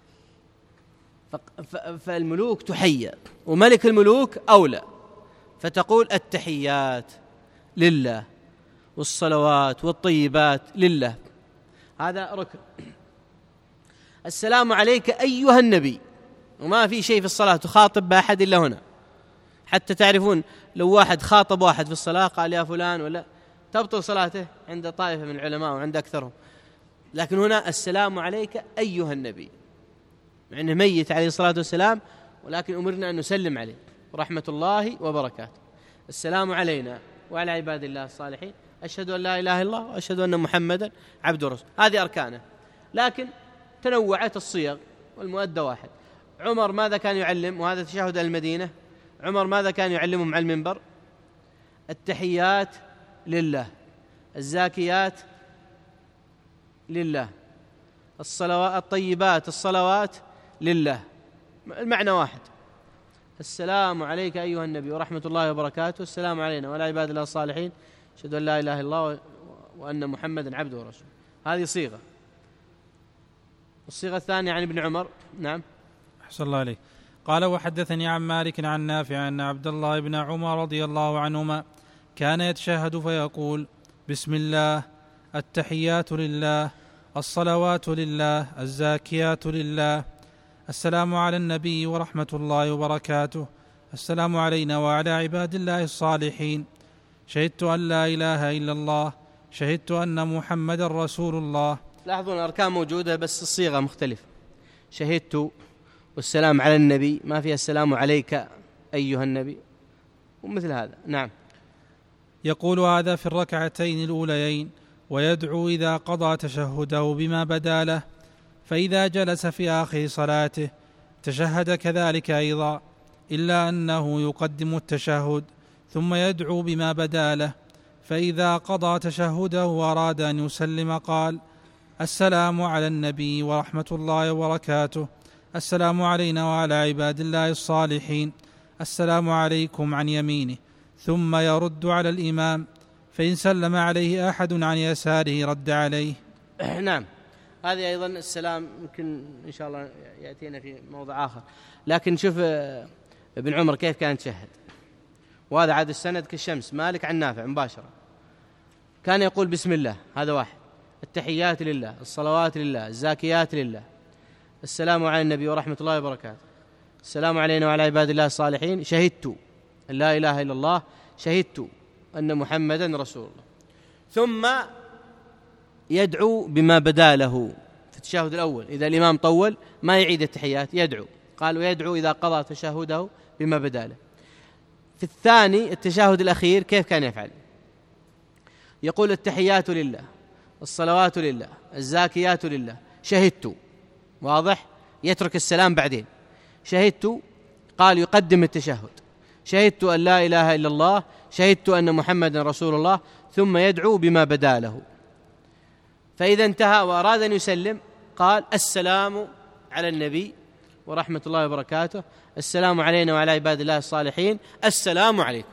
S1: فالملوك تحيى، وملك الملوك أولى، فتقول التحيات لله والصلوات والطيبات لله، هذا ركن. السلام عليك أيها النبي، وما في شيء في الصلاة تخاطب بأحد إلا هنا، حتى تعرفون لو واحد خاطب واحد في الصلاة قال يا فلان ولا تبطل صلاته عند طائفة من العلماء وعند أكثرهم. لكن هنا السلام عليك أيها النبي، مع أنه ميت عليه الصلاة والسلام، ولكن أمرنا أن نسلم عليه ورحمة الله وبركاته. السلام علينا وعلى عباد الله الصالحين، أشهد أن لا إله إلا الله وأشهد أن محمدا عبده ورسوله، هذه أركانه. لكن تنوعت الصيغ والمؤدى واحد. عمر ماذا كان يعلم؟ وهذا تشهد المدينة. عمر ماذا كان يعلمهم على المنبر؟ التحيات لله، الزاكيات لله، الصلوات الطيبات الصلوات لله، المعنى واحد. السلام عليك أيها النبي ورحمة الله وبركاته، السلام علينا وعلى عباد الله الصالحين، أشهد أن لا إله إلا الله وأن محمدا عبده ورسوله، هذه صيغة. الصيغة الثانية عن ابن عمر. نعم.
S2: أحسن الله عليك. قال وحدثني عن مالك عن نافع أن عبد الله بن عمر رضي الله عنهما كان يتشهد فيقول بسم الله، التحيات لله، الصلوات لله، الزاكيات لله، السلام على النبي ورحمة الله وبركاته، السلام علينا وعلى عباد الله الصالحين، شهدت أن لا إله إلا الله، شهدت أن محمد رسول الله.
S1: لاحظون الأركان موجودة بس الصيغة مختلفة. شهدت والسلام على النبي، ما فيها السلام عليك أيها النبي ومثل هذا. نعم.
S2: يقول هذا في الركعتين الأوليين، ويدعو إذا قضى تشهده بما بدا له، فإذا جلس في آخر صلاته تشهد كذلك أيضا، إلا أنه يقدم التشهد ثم يدعو بما بدا له، فإذا قضى تشهده وأراد أن يسلم قال السلام على النبي ورحمة الله وبركاته، السلام علينا وعلى عباد الله الصالحين، السلام عليكم عن يمينه، ثم يرد على الإمام، فإن سلم عليه أحد عن يساره رد عليه.
S1: نعم. هذه أيضا السلام يمكن إن شاء الله يأتينا في موضع آخر. لكن شوف ابن عمر كيف كان يتشهد، وهذا عاد السند كالشمس، مالك عن نافع مباشرة. كان يقول بسم الله، هذا واحد، التحيات لله، الصلوات لله، الزاكيات لله، السلام على النبي ورحمة الله وبركاته، السلام علينا وعلى عباد الله الصالحين، شهدت أن لا إله إلا الله، شهدت أن محمدا رسول الله. ثم يدعو بما بدا له في التشهد الأول. إذا الإمام طول ما يعيد التحيات، يدعو. قال ويدعو إذا قضى تشهده بما بدا له. في الثاني التشهد الأخير كيف كان يفعل؟ يقول التحيات لله، الصلوات لله، الزاكيات لله، شهدت. واضح؟ يترك السلام بعدين. شهدت، قال يقدم التشهد، شهدت أن لا إله إلا الله، شهدت أن محمدا رسول الله، ثم يدعو بما بدا له. فإذا انتهى وأراد أن يسلم قال السلام على النبي ورحمة الله وبركاته، السلام علينا وعلى عباد الله الصالحين، السلام عليكم.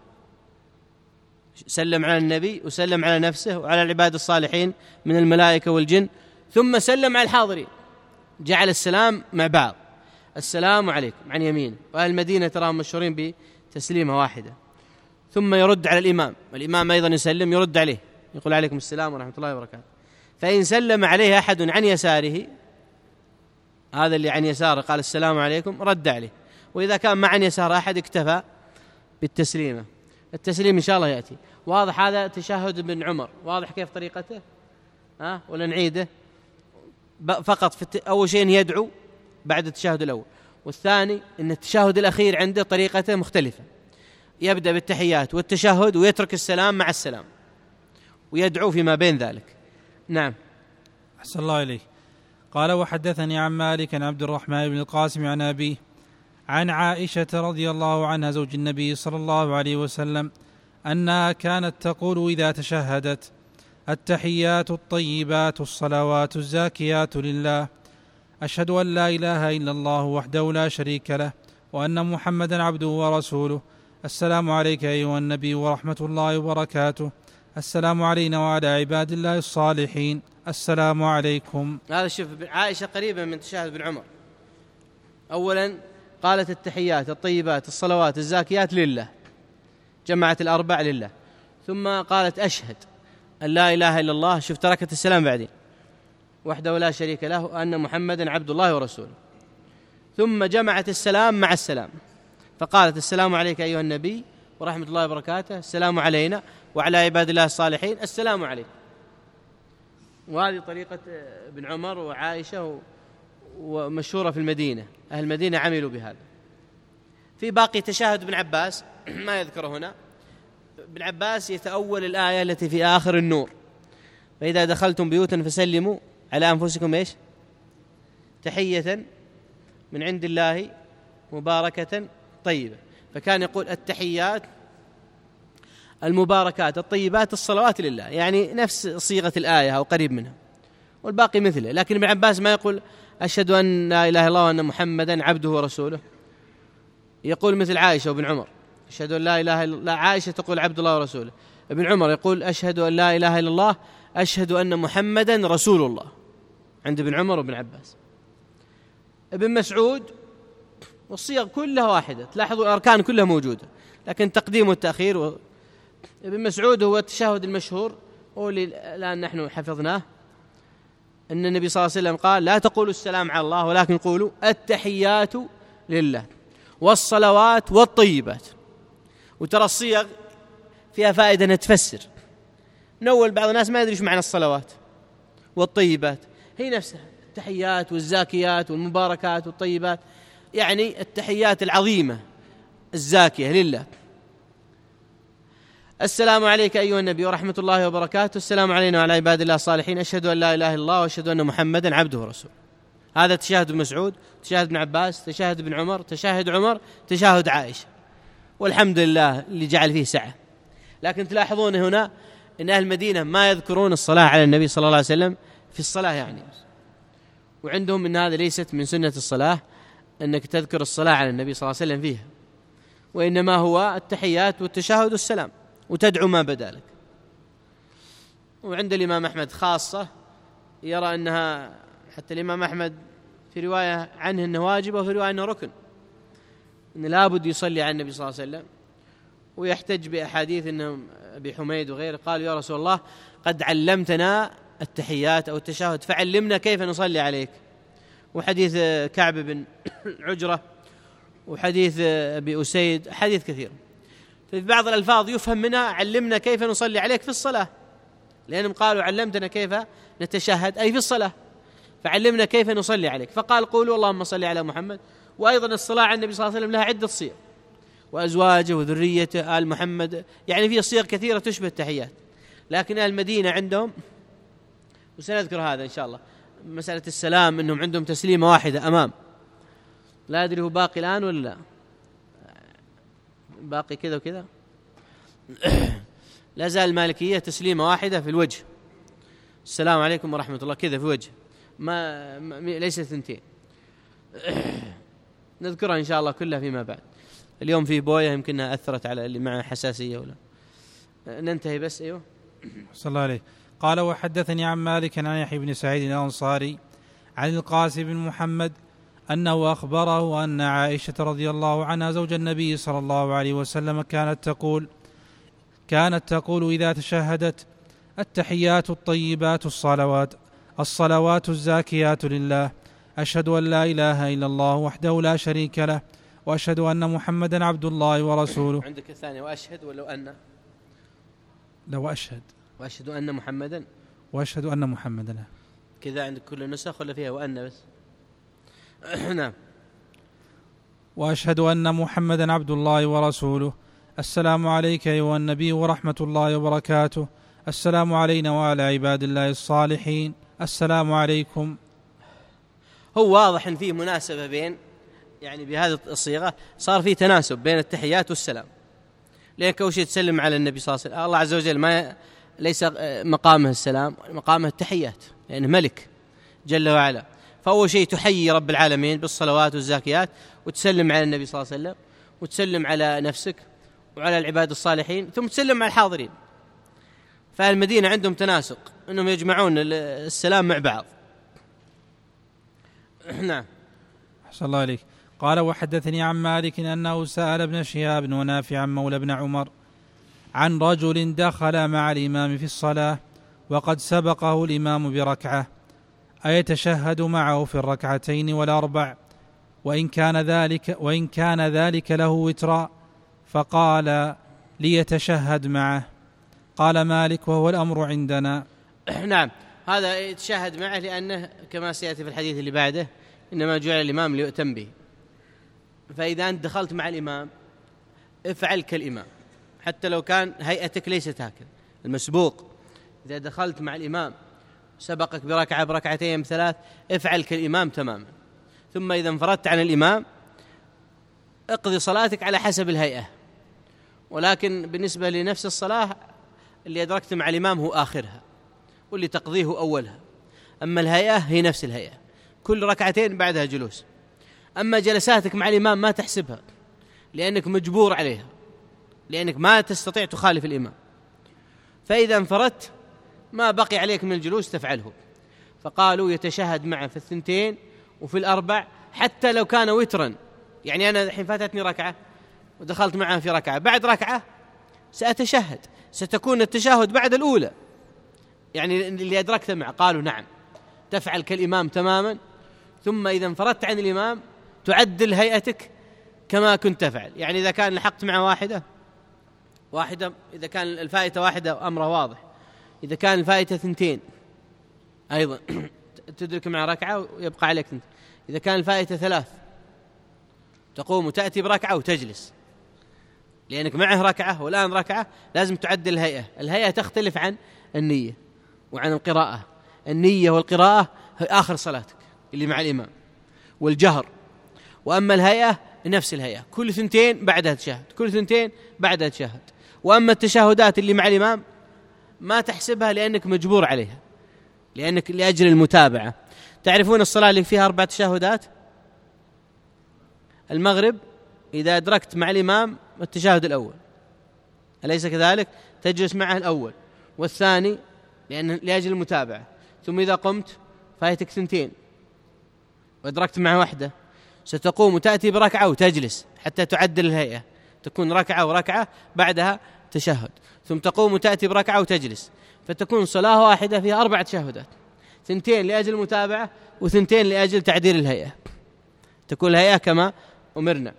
S1: سلم على النبي وسلم على نفسه وعلى العباد الصالحين من الملائكة والجن، ثم سلم على الحاضرين، جعل السلام مع بعض، السلام عليكم عن يمين. وأهل المدينة تراهم مشهورين بتسليمة واحدة. ثم يرد على الإمام، والإمام أيضا يسلم، يرد عليه يقول عليكم السلام ورحمة الله وبركاته. فإن سلم عليه أحد عن يساره، هذا اللي عن يساره قال السلام عليكم، رد عليه. وإذا كان ما عن يسار أحد اكتفى بالتسليمة. التسليم إن شاء الله يأتي. واضح هذا تشهد ابن عمر؟ واضح كيف طريقته؟ ها ولا نعيده؟ فقط في أول شيء يدعو بعد التشهد الأول، والثاني أن التشهد الأخير عنده طريقته مختلفة، يبدأ بالتحيات والتشهد ويترك السلام مع السلام ويدعو فيما بين ذلك. نعم.
S2: أحسن الله إليه. قال وحدثني عن مالك عن عبد الرحمن بن القاسم عن أبيه عن عائشة رضي الله عنها زوج النبي صلى الله عليه وسلم أنها كانت تقول إذا تشهدت التحيات الطيبات الصلوات الزاكيات لله، أشهد أن لا إله إلا الله وحده لا شريك له وأن محمدا عبده ورسوله، السلام عليك أيها النبي ورحمة الله وبركاته، السلام علينا وعلى عباد الله الصالحين، السلام عليكم.
S1: هذا شوف عائشة قريبة من تشهد بن عمر. أولا قالت التحيات الطيبات الصلوات الزاكيات لله، جمعت الأربع لله، ثم قالت أشهد أن لا إله إلا الله، شوف تركت السلام بعدين، وحده لا شريك له، وأن محمدا عبد الله ورسوله، ثم جمعت السلام مع السلام فقالت السلام عليك أيها النبي ورحمة الله وبركاته، السلام علينا وعلى عباد الله الصالحين، السلام عليكم. وهذه طريقة ابن عمر وعائشة ومشهورة في المدينة، أهل المدينة عملوا بهذا. في باقي تشهد ابن عباس ما يذكره هنا. ابن عباس يتأول الآية التي في آخر النور: فإذا دخلتم بيوتا فسلموا على أنفسكم إيش؟ تحية من عند الله مباركة طيبة. فكان يقول التحيات المباركات الطيبات الصلوات لله، يعني نفس صيغة الآية أو قريب منها، والباقي مثله. لكن ابن عباس ما يقول أشهد أن لا إله إلا الله وأن محمدا عبده ورسوله، يقول مثل عائشة وابن عمر أشهد أن لا إله إلا الله. عائشة تقول عبد الله ورسوله، ابن عمر يقول أشهد أن لا إله إلا الله أشهد أن محمدا رسول الله، عند ابن عمر وابن عباس. ابن مسعود والصيغ كلها واحدة، تلاحظوا الأركان كلها موجودة، لكن تقديم والتأخير و... ابن مسعود هو التشهد المشهور واللي الآن نحن حفظناه، أن النبي صلى الله عليه وسلم قال لا تقولوا السلام على الله ولكن قولوا التحيات لله والصلوات والطيبات. وترى الصيغ فيها فائدة أنها تفسر. من أول بعض الناس ما يدري ايش معنى الصلوات والطيبات، هي نفسها التحيات والزاكيات والمباركات والطيبات، يعني التحيات العظيمة الزاكية لله. السلام عليك أيها النبي ورحمة الله وبركاته، السلام علينا وعلى عباد الله الصالحين، أشهد أن لا إله إلا الله وأشهد أن محمدا عبده ورسوله. هذا تشاهد ابن مسعود، تشاهد ابن عباس، تشاهد ابن عمر، تشاهد عمر، تشاهد عائشة، والحمد لله اللي جعل فيه سعة. لكن تلاحظون هنا أن أهل المدينة ما يذكرون الصلاة على النبي صلى الله عليه وسلم في الصلاة يعني، وعندهم أن هذا ليست من سنة الصلاة أنك تذكر الصلاة على النبي صلى الله عليه وسلم فيها، وإنما هو التحيات والتشاهد والسلام، وتدعو ما بدا لك. وعند الإمام أحمد خاصة يرى أنها، حتى الإمام أحمد في رواية عنه أنه واجب وفي رواية أنه ركن، أنه لابد يصلي على النبي صلى الله عليه وسلم. ويحتج بأحاديث أنهم أبي حميد وغيره قالوا يا رسول الله قد علمتنا التحيات أو التشهد فعلمنا كيف نصلي عليك. وحديث كعب بن عجرة وحديث أبي أسيد، حديث كثير. في بعض الألفاظ يفهم منها علمنا كيف نصلي عليك في الصلاة، لأنهم قالوا علمتنا كيف نتشهد أي في الصلاة، فعلمنا كيف نصلي عليك. فقال قولوا اللهم صل على محمد. وأيضا الصلاة على النبي صلى الله عليه وسلم لها عدة صيغ، وأزواجه وذريته آل محمد، يعني فيه صيغ كثيرة تشبه التحيات. لكن أهل المدينة عندهم، وسنذكر هذا إن شاء الله، مسألة السلام أنهم عندهم تسليمة واحدة أمام، لا أدري هو باقي الآن ولا لا، باقي كذا وكذا. لا زال المالكية تسليمة واحدة في الوجه، السلام عليكم ورحمة الله كذا في وجه، ما, ما ليس ثنتين. نذكرها إن شاء الله كلها فيما بعد. اليوم في بوية يمكنها أثرت على اللي معه حساسية ولا. ننتهي بس. أيوه
S2: صلى الله عليه. قال وحدثني عن مالك عن يحيى بن سعيد الأنصاري عن القاسم بن محمد أنه أخبره أن عائشة رضي الله عنها زوج النبي صلى الله عليه وسلم كانت تقول كانت تقول إذا تشهدت التحيات الطيبات الصلوات الصلوات الزاكيات لله، أشهد أن لا إله إلا الله وحده لا شريك له وأشهد أن محمدا عبد الله ورسوله.
S1: عندك الثانية وأشهد ولو أن
S2: لو أشهد
S1: وأشهد أن محمدا
S2: وأشهد أن محمدا
S1: كذا عندك كل النسخ ولا فيها وأن بس؟ نعم.
S2: وأشهد أن محمدا عبد الله ورسوله. السلام عليك أيها النبي ورحمة الله وبركاته، السلام علينا وعلى عباد الله الصالحين، السلام عليكم.
S1: هو واضح أن فيه مناسبة بين، يعني بهذه الصيغة صار فيه تناسب بين التحيات والسلام، لأنك أول شيء تسلم على النبي صلى الله عليه وسلم، الله عز وجل ما ليس مقامه السلام، مقامه التحيات لأنه ملك جل وعلا. فأول شيء تحيي رب العالمين بالصلوات والزاكيات، وتسلم على النبي صلى الله عليه وسلم، وتسلم على نفسك وعلى العباد الصالحين، ثم تسلم على الحاضرين. فالمدينة عندهم تناسق أنهم يجمعون السلام مع بعض. نعم.
S2: أحسن الله عليك. قال وحدثني عن مالك أنه سأل ابن شهاب ونافعا مولى ابن عمر عن رجل دخل مع الإمام في الصلاة وقد سبقه الإمام بركعة أيتشهد معه في الركعتين والأربع وإن كان ذلك, وإن كان ذلك له وترا، فقال ليتشهد معه. قال مالك وهو الأمر عندنا.
S1: نعم، هذا يتشهد معه لأنه كما سيأتي في الحديث اللي بعده إنما جعل الإمام ليؤتم به. فإذا أنت دخلت مع الإمام افعل كالإمام حتى لو كان هيئتك ليست هكذا. المسبوق إذا دخلت مع الإمام سبقك بركعة بركعتين بثلاث افعل كالإمام تماما. ثم إذا انفردت عن الإمام اقضي صلاتك على حسب الهيئة، ولكن بالنسبة لنفس الصلاة اللي أدركت مع الإمام هو آخرها واللي تقضيه أولها. أما الهيئة هي نفس الهيئة، كل ركعتين بعدها جلوس. أما جلساتك مع الإمام ما تحسبها لأنك مجبور عليها، لأنك ما تستطيع تخالف الإمام. فإذا انفردت ما بقي عليك من الجلوس تفعله. فقالوا يتشهد معه في الثنتين وفي الأربع حتى لو كان وترا. يعني أنا الحين فاتتني ركعة ودخلت معه في ركعة، بعد ركعة سأتشهد، ستكون التشهد بعد الأولى، يعني اللي أدركت معه. قالوا نعم، تفعل كالإمام تماما. ثم إذا انفردت عن الإمام تعدل هيئتك كما كنت تفعل. يعني إذا كان لحقت معه واحدة واحدة إذا كان الفائتة واحدة أمره واضح، إذا كان الفائتة ثنتين أيضا تدرك مع ركعة ويبقى عليك ثنتين. إذا كان الفائتة ثلاث تقوم وتأتي بركعة وتجلس، لأنك معه ركعة والآن ركعة، لازم تعدل الهيئة. الهيئة تختلف عن النية وعن القراءة. النية والقراءة هي آخر صلاتك اللي مع الإمام والجهر، وأما الهيئة نفس الهيئة، كل ثنتين بعدها تشهد، كل ثنتين بعدها تشهد. وأما التشهدات اللي مع الإمام ما تحسبها لأنك مجبور عليها، لأنك لأجل المتابعة. تعرفون الصلاة اللي فيها أربع تشهدات؟ المغرب إذا أدركت مع الإمام التشهد الأول، أليس كذلك؟ تجلس معه الأول والثاني لأن لأجل المتابعة. ثم إذا قمت فايتك ثنتين وأدركت معه واحدة، ستقوم وتأتي بركعة وتجلس حتى تعدل الهيئة، تكون ركعة وركعة بعدها تشهد، ثم تقوم وتأتي بركعة وتجلس، فتكون صلاة واحدة فيها أربع تشهدات، ثنتين لأجل المتابعة وثنتين لأجل تعديل الهيئة. تكون الهيئة كما أمرنا.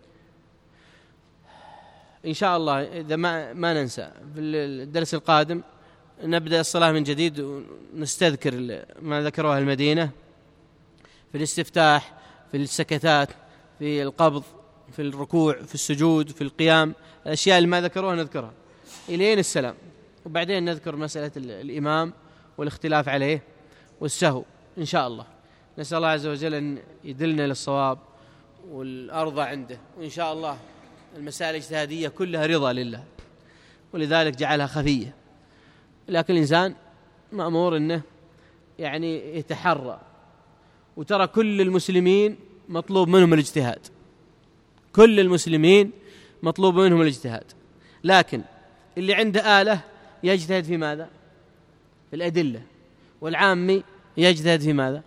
S1: إن شاء الله إذا ما, ما ننسى في الدرس القادم نبدأ الصلاة من جديد ونستذكر ما ذكروها المدينة في الاستفتاح، في السكتات، في القبض، في الركوع، في السجود، في القيام. الأشياء اللي ما ذكروها نذكرها إلين السلام، وبعدين نذكر مسألة الإمام والاختلاف عليه والسهو إن شاء الله. نسأل الله عز وجل أن يدلنا للصواب والأرضى عنده، وإن شاء الله المسائل الاجتهادية كلها رضا لله، ولذلك جعلها خفية. لكن الإنسان مأمور أنه يعني يتحرى. وترى كل المسلمين مطلوب منهم الاجتهاد، كل المسلمين مطلوب منهم الاجتهاد، لكن اللي عنده آلة يجتهد في ماذا؟ في الأدلة. والعامي يجتهد في ماذا؟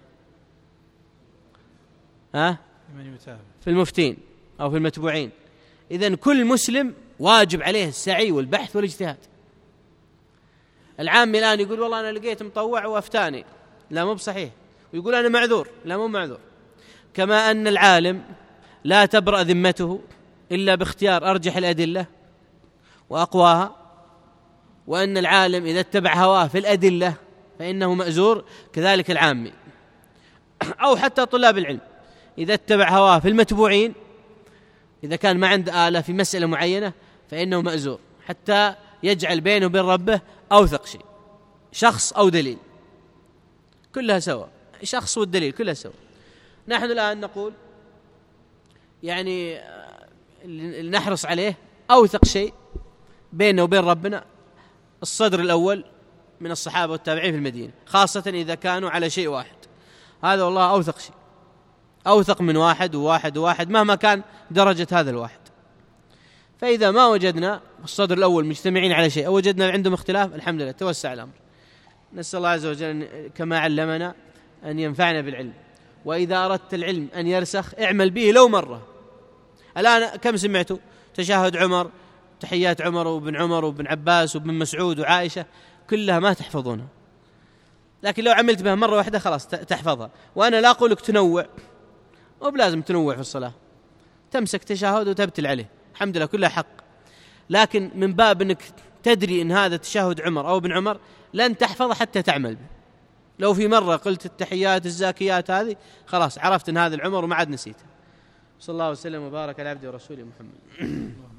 S1: ها؟ في المفتين أو في المتبوعين. إذن كل مسلم واجب عليه السعي والبحث والاجتهاد. العامي الآن يقول والله أنا لقيت مطوع وأفتاني، لا مو بصحيح، ويقول أنا معذور، لا مو معذور. كما أن العالم لا تبرأ ذمته إلا باختيار أرجح الأدلة وأقواها، وأن العالم إذا اتبع هواه في الأدلة فإنه مأزور، كذلك العامي. أو حتى طلاب العلم إذا اتبع هواه في المتبوعين، إذا كان ما عنده آلة في مسألة معينة فإنه مأزور، حتى يجعل بينه وبين ربه أوثق شيء، شخص أو دليل، كلها سوا، شخص والدليل كلها سوا. نحن الآن نقول يعني نحرص عليه أوثق شيء بينه وبين ربنا الصدر الأول من الصحابة والتابعين في المدينة، خاصة إذا كانوا على شيء واحد. هذا والله أوثق شيء، أوثق من واحد وواحد وواحد مهما كان درجة هذا الواحد. فإذا ما وجدنا الصدر الأول مجتمعين على شيء أو وجدنا عندهم اختلاف، الحمد لله توسع الأمر. نسأل الله عز وجل كما علمنا أن ينفعنا بالعلم. وإذا أردت العلم أن يرسخ اعمل به لو مرة. الآن كم سمعتوا تشهد عمر، تحيات عمر وابن عمر وابن عباس وابن مسعود وعائشة، كلها ما تحفظونها، لكن لو عملت بها مرة واحدة خلاص تحفظها. وأنا لا أقولك تنوع، وبلازم تنوع في الصلاة، تمسك تشهد وتبتل عليه، الحمد لله كلها حق، لكن من باب أنك تدري أن هذا تشهد عمر أو ابن عمر لن تحفظ حتى تعمل به. لو في مرة قلت التحيات الزاكيات هذه خلاص عرفت أن هذا العمر وما عاد نسيته. صلى الله وسلم وبارك على عبده ورسوله محمد.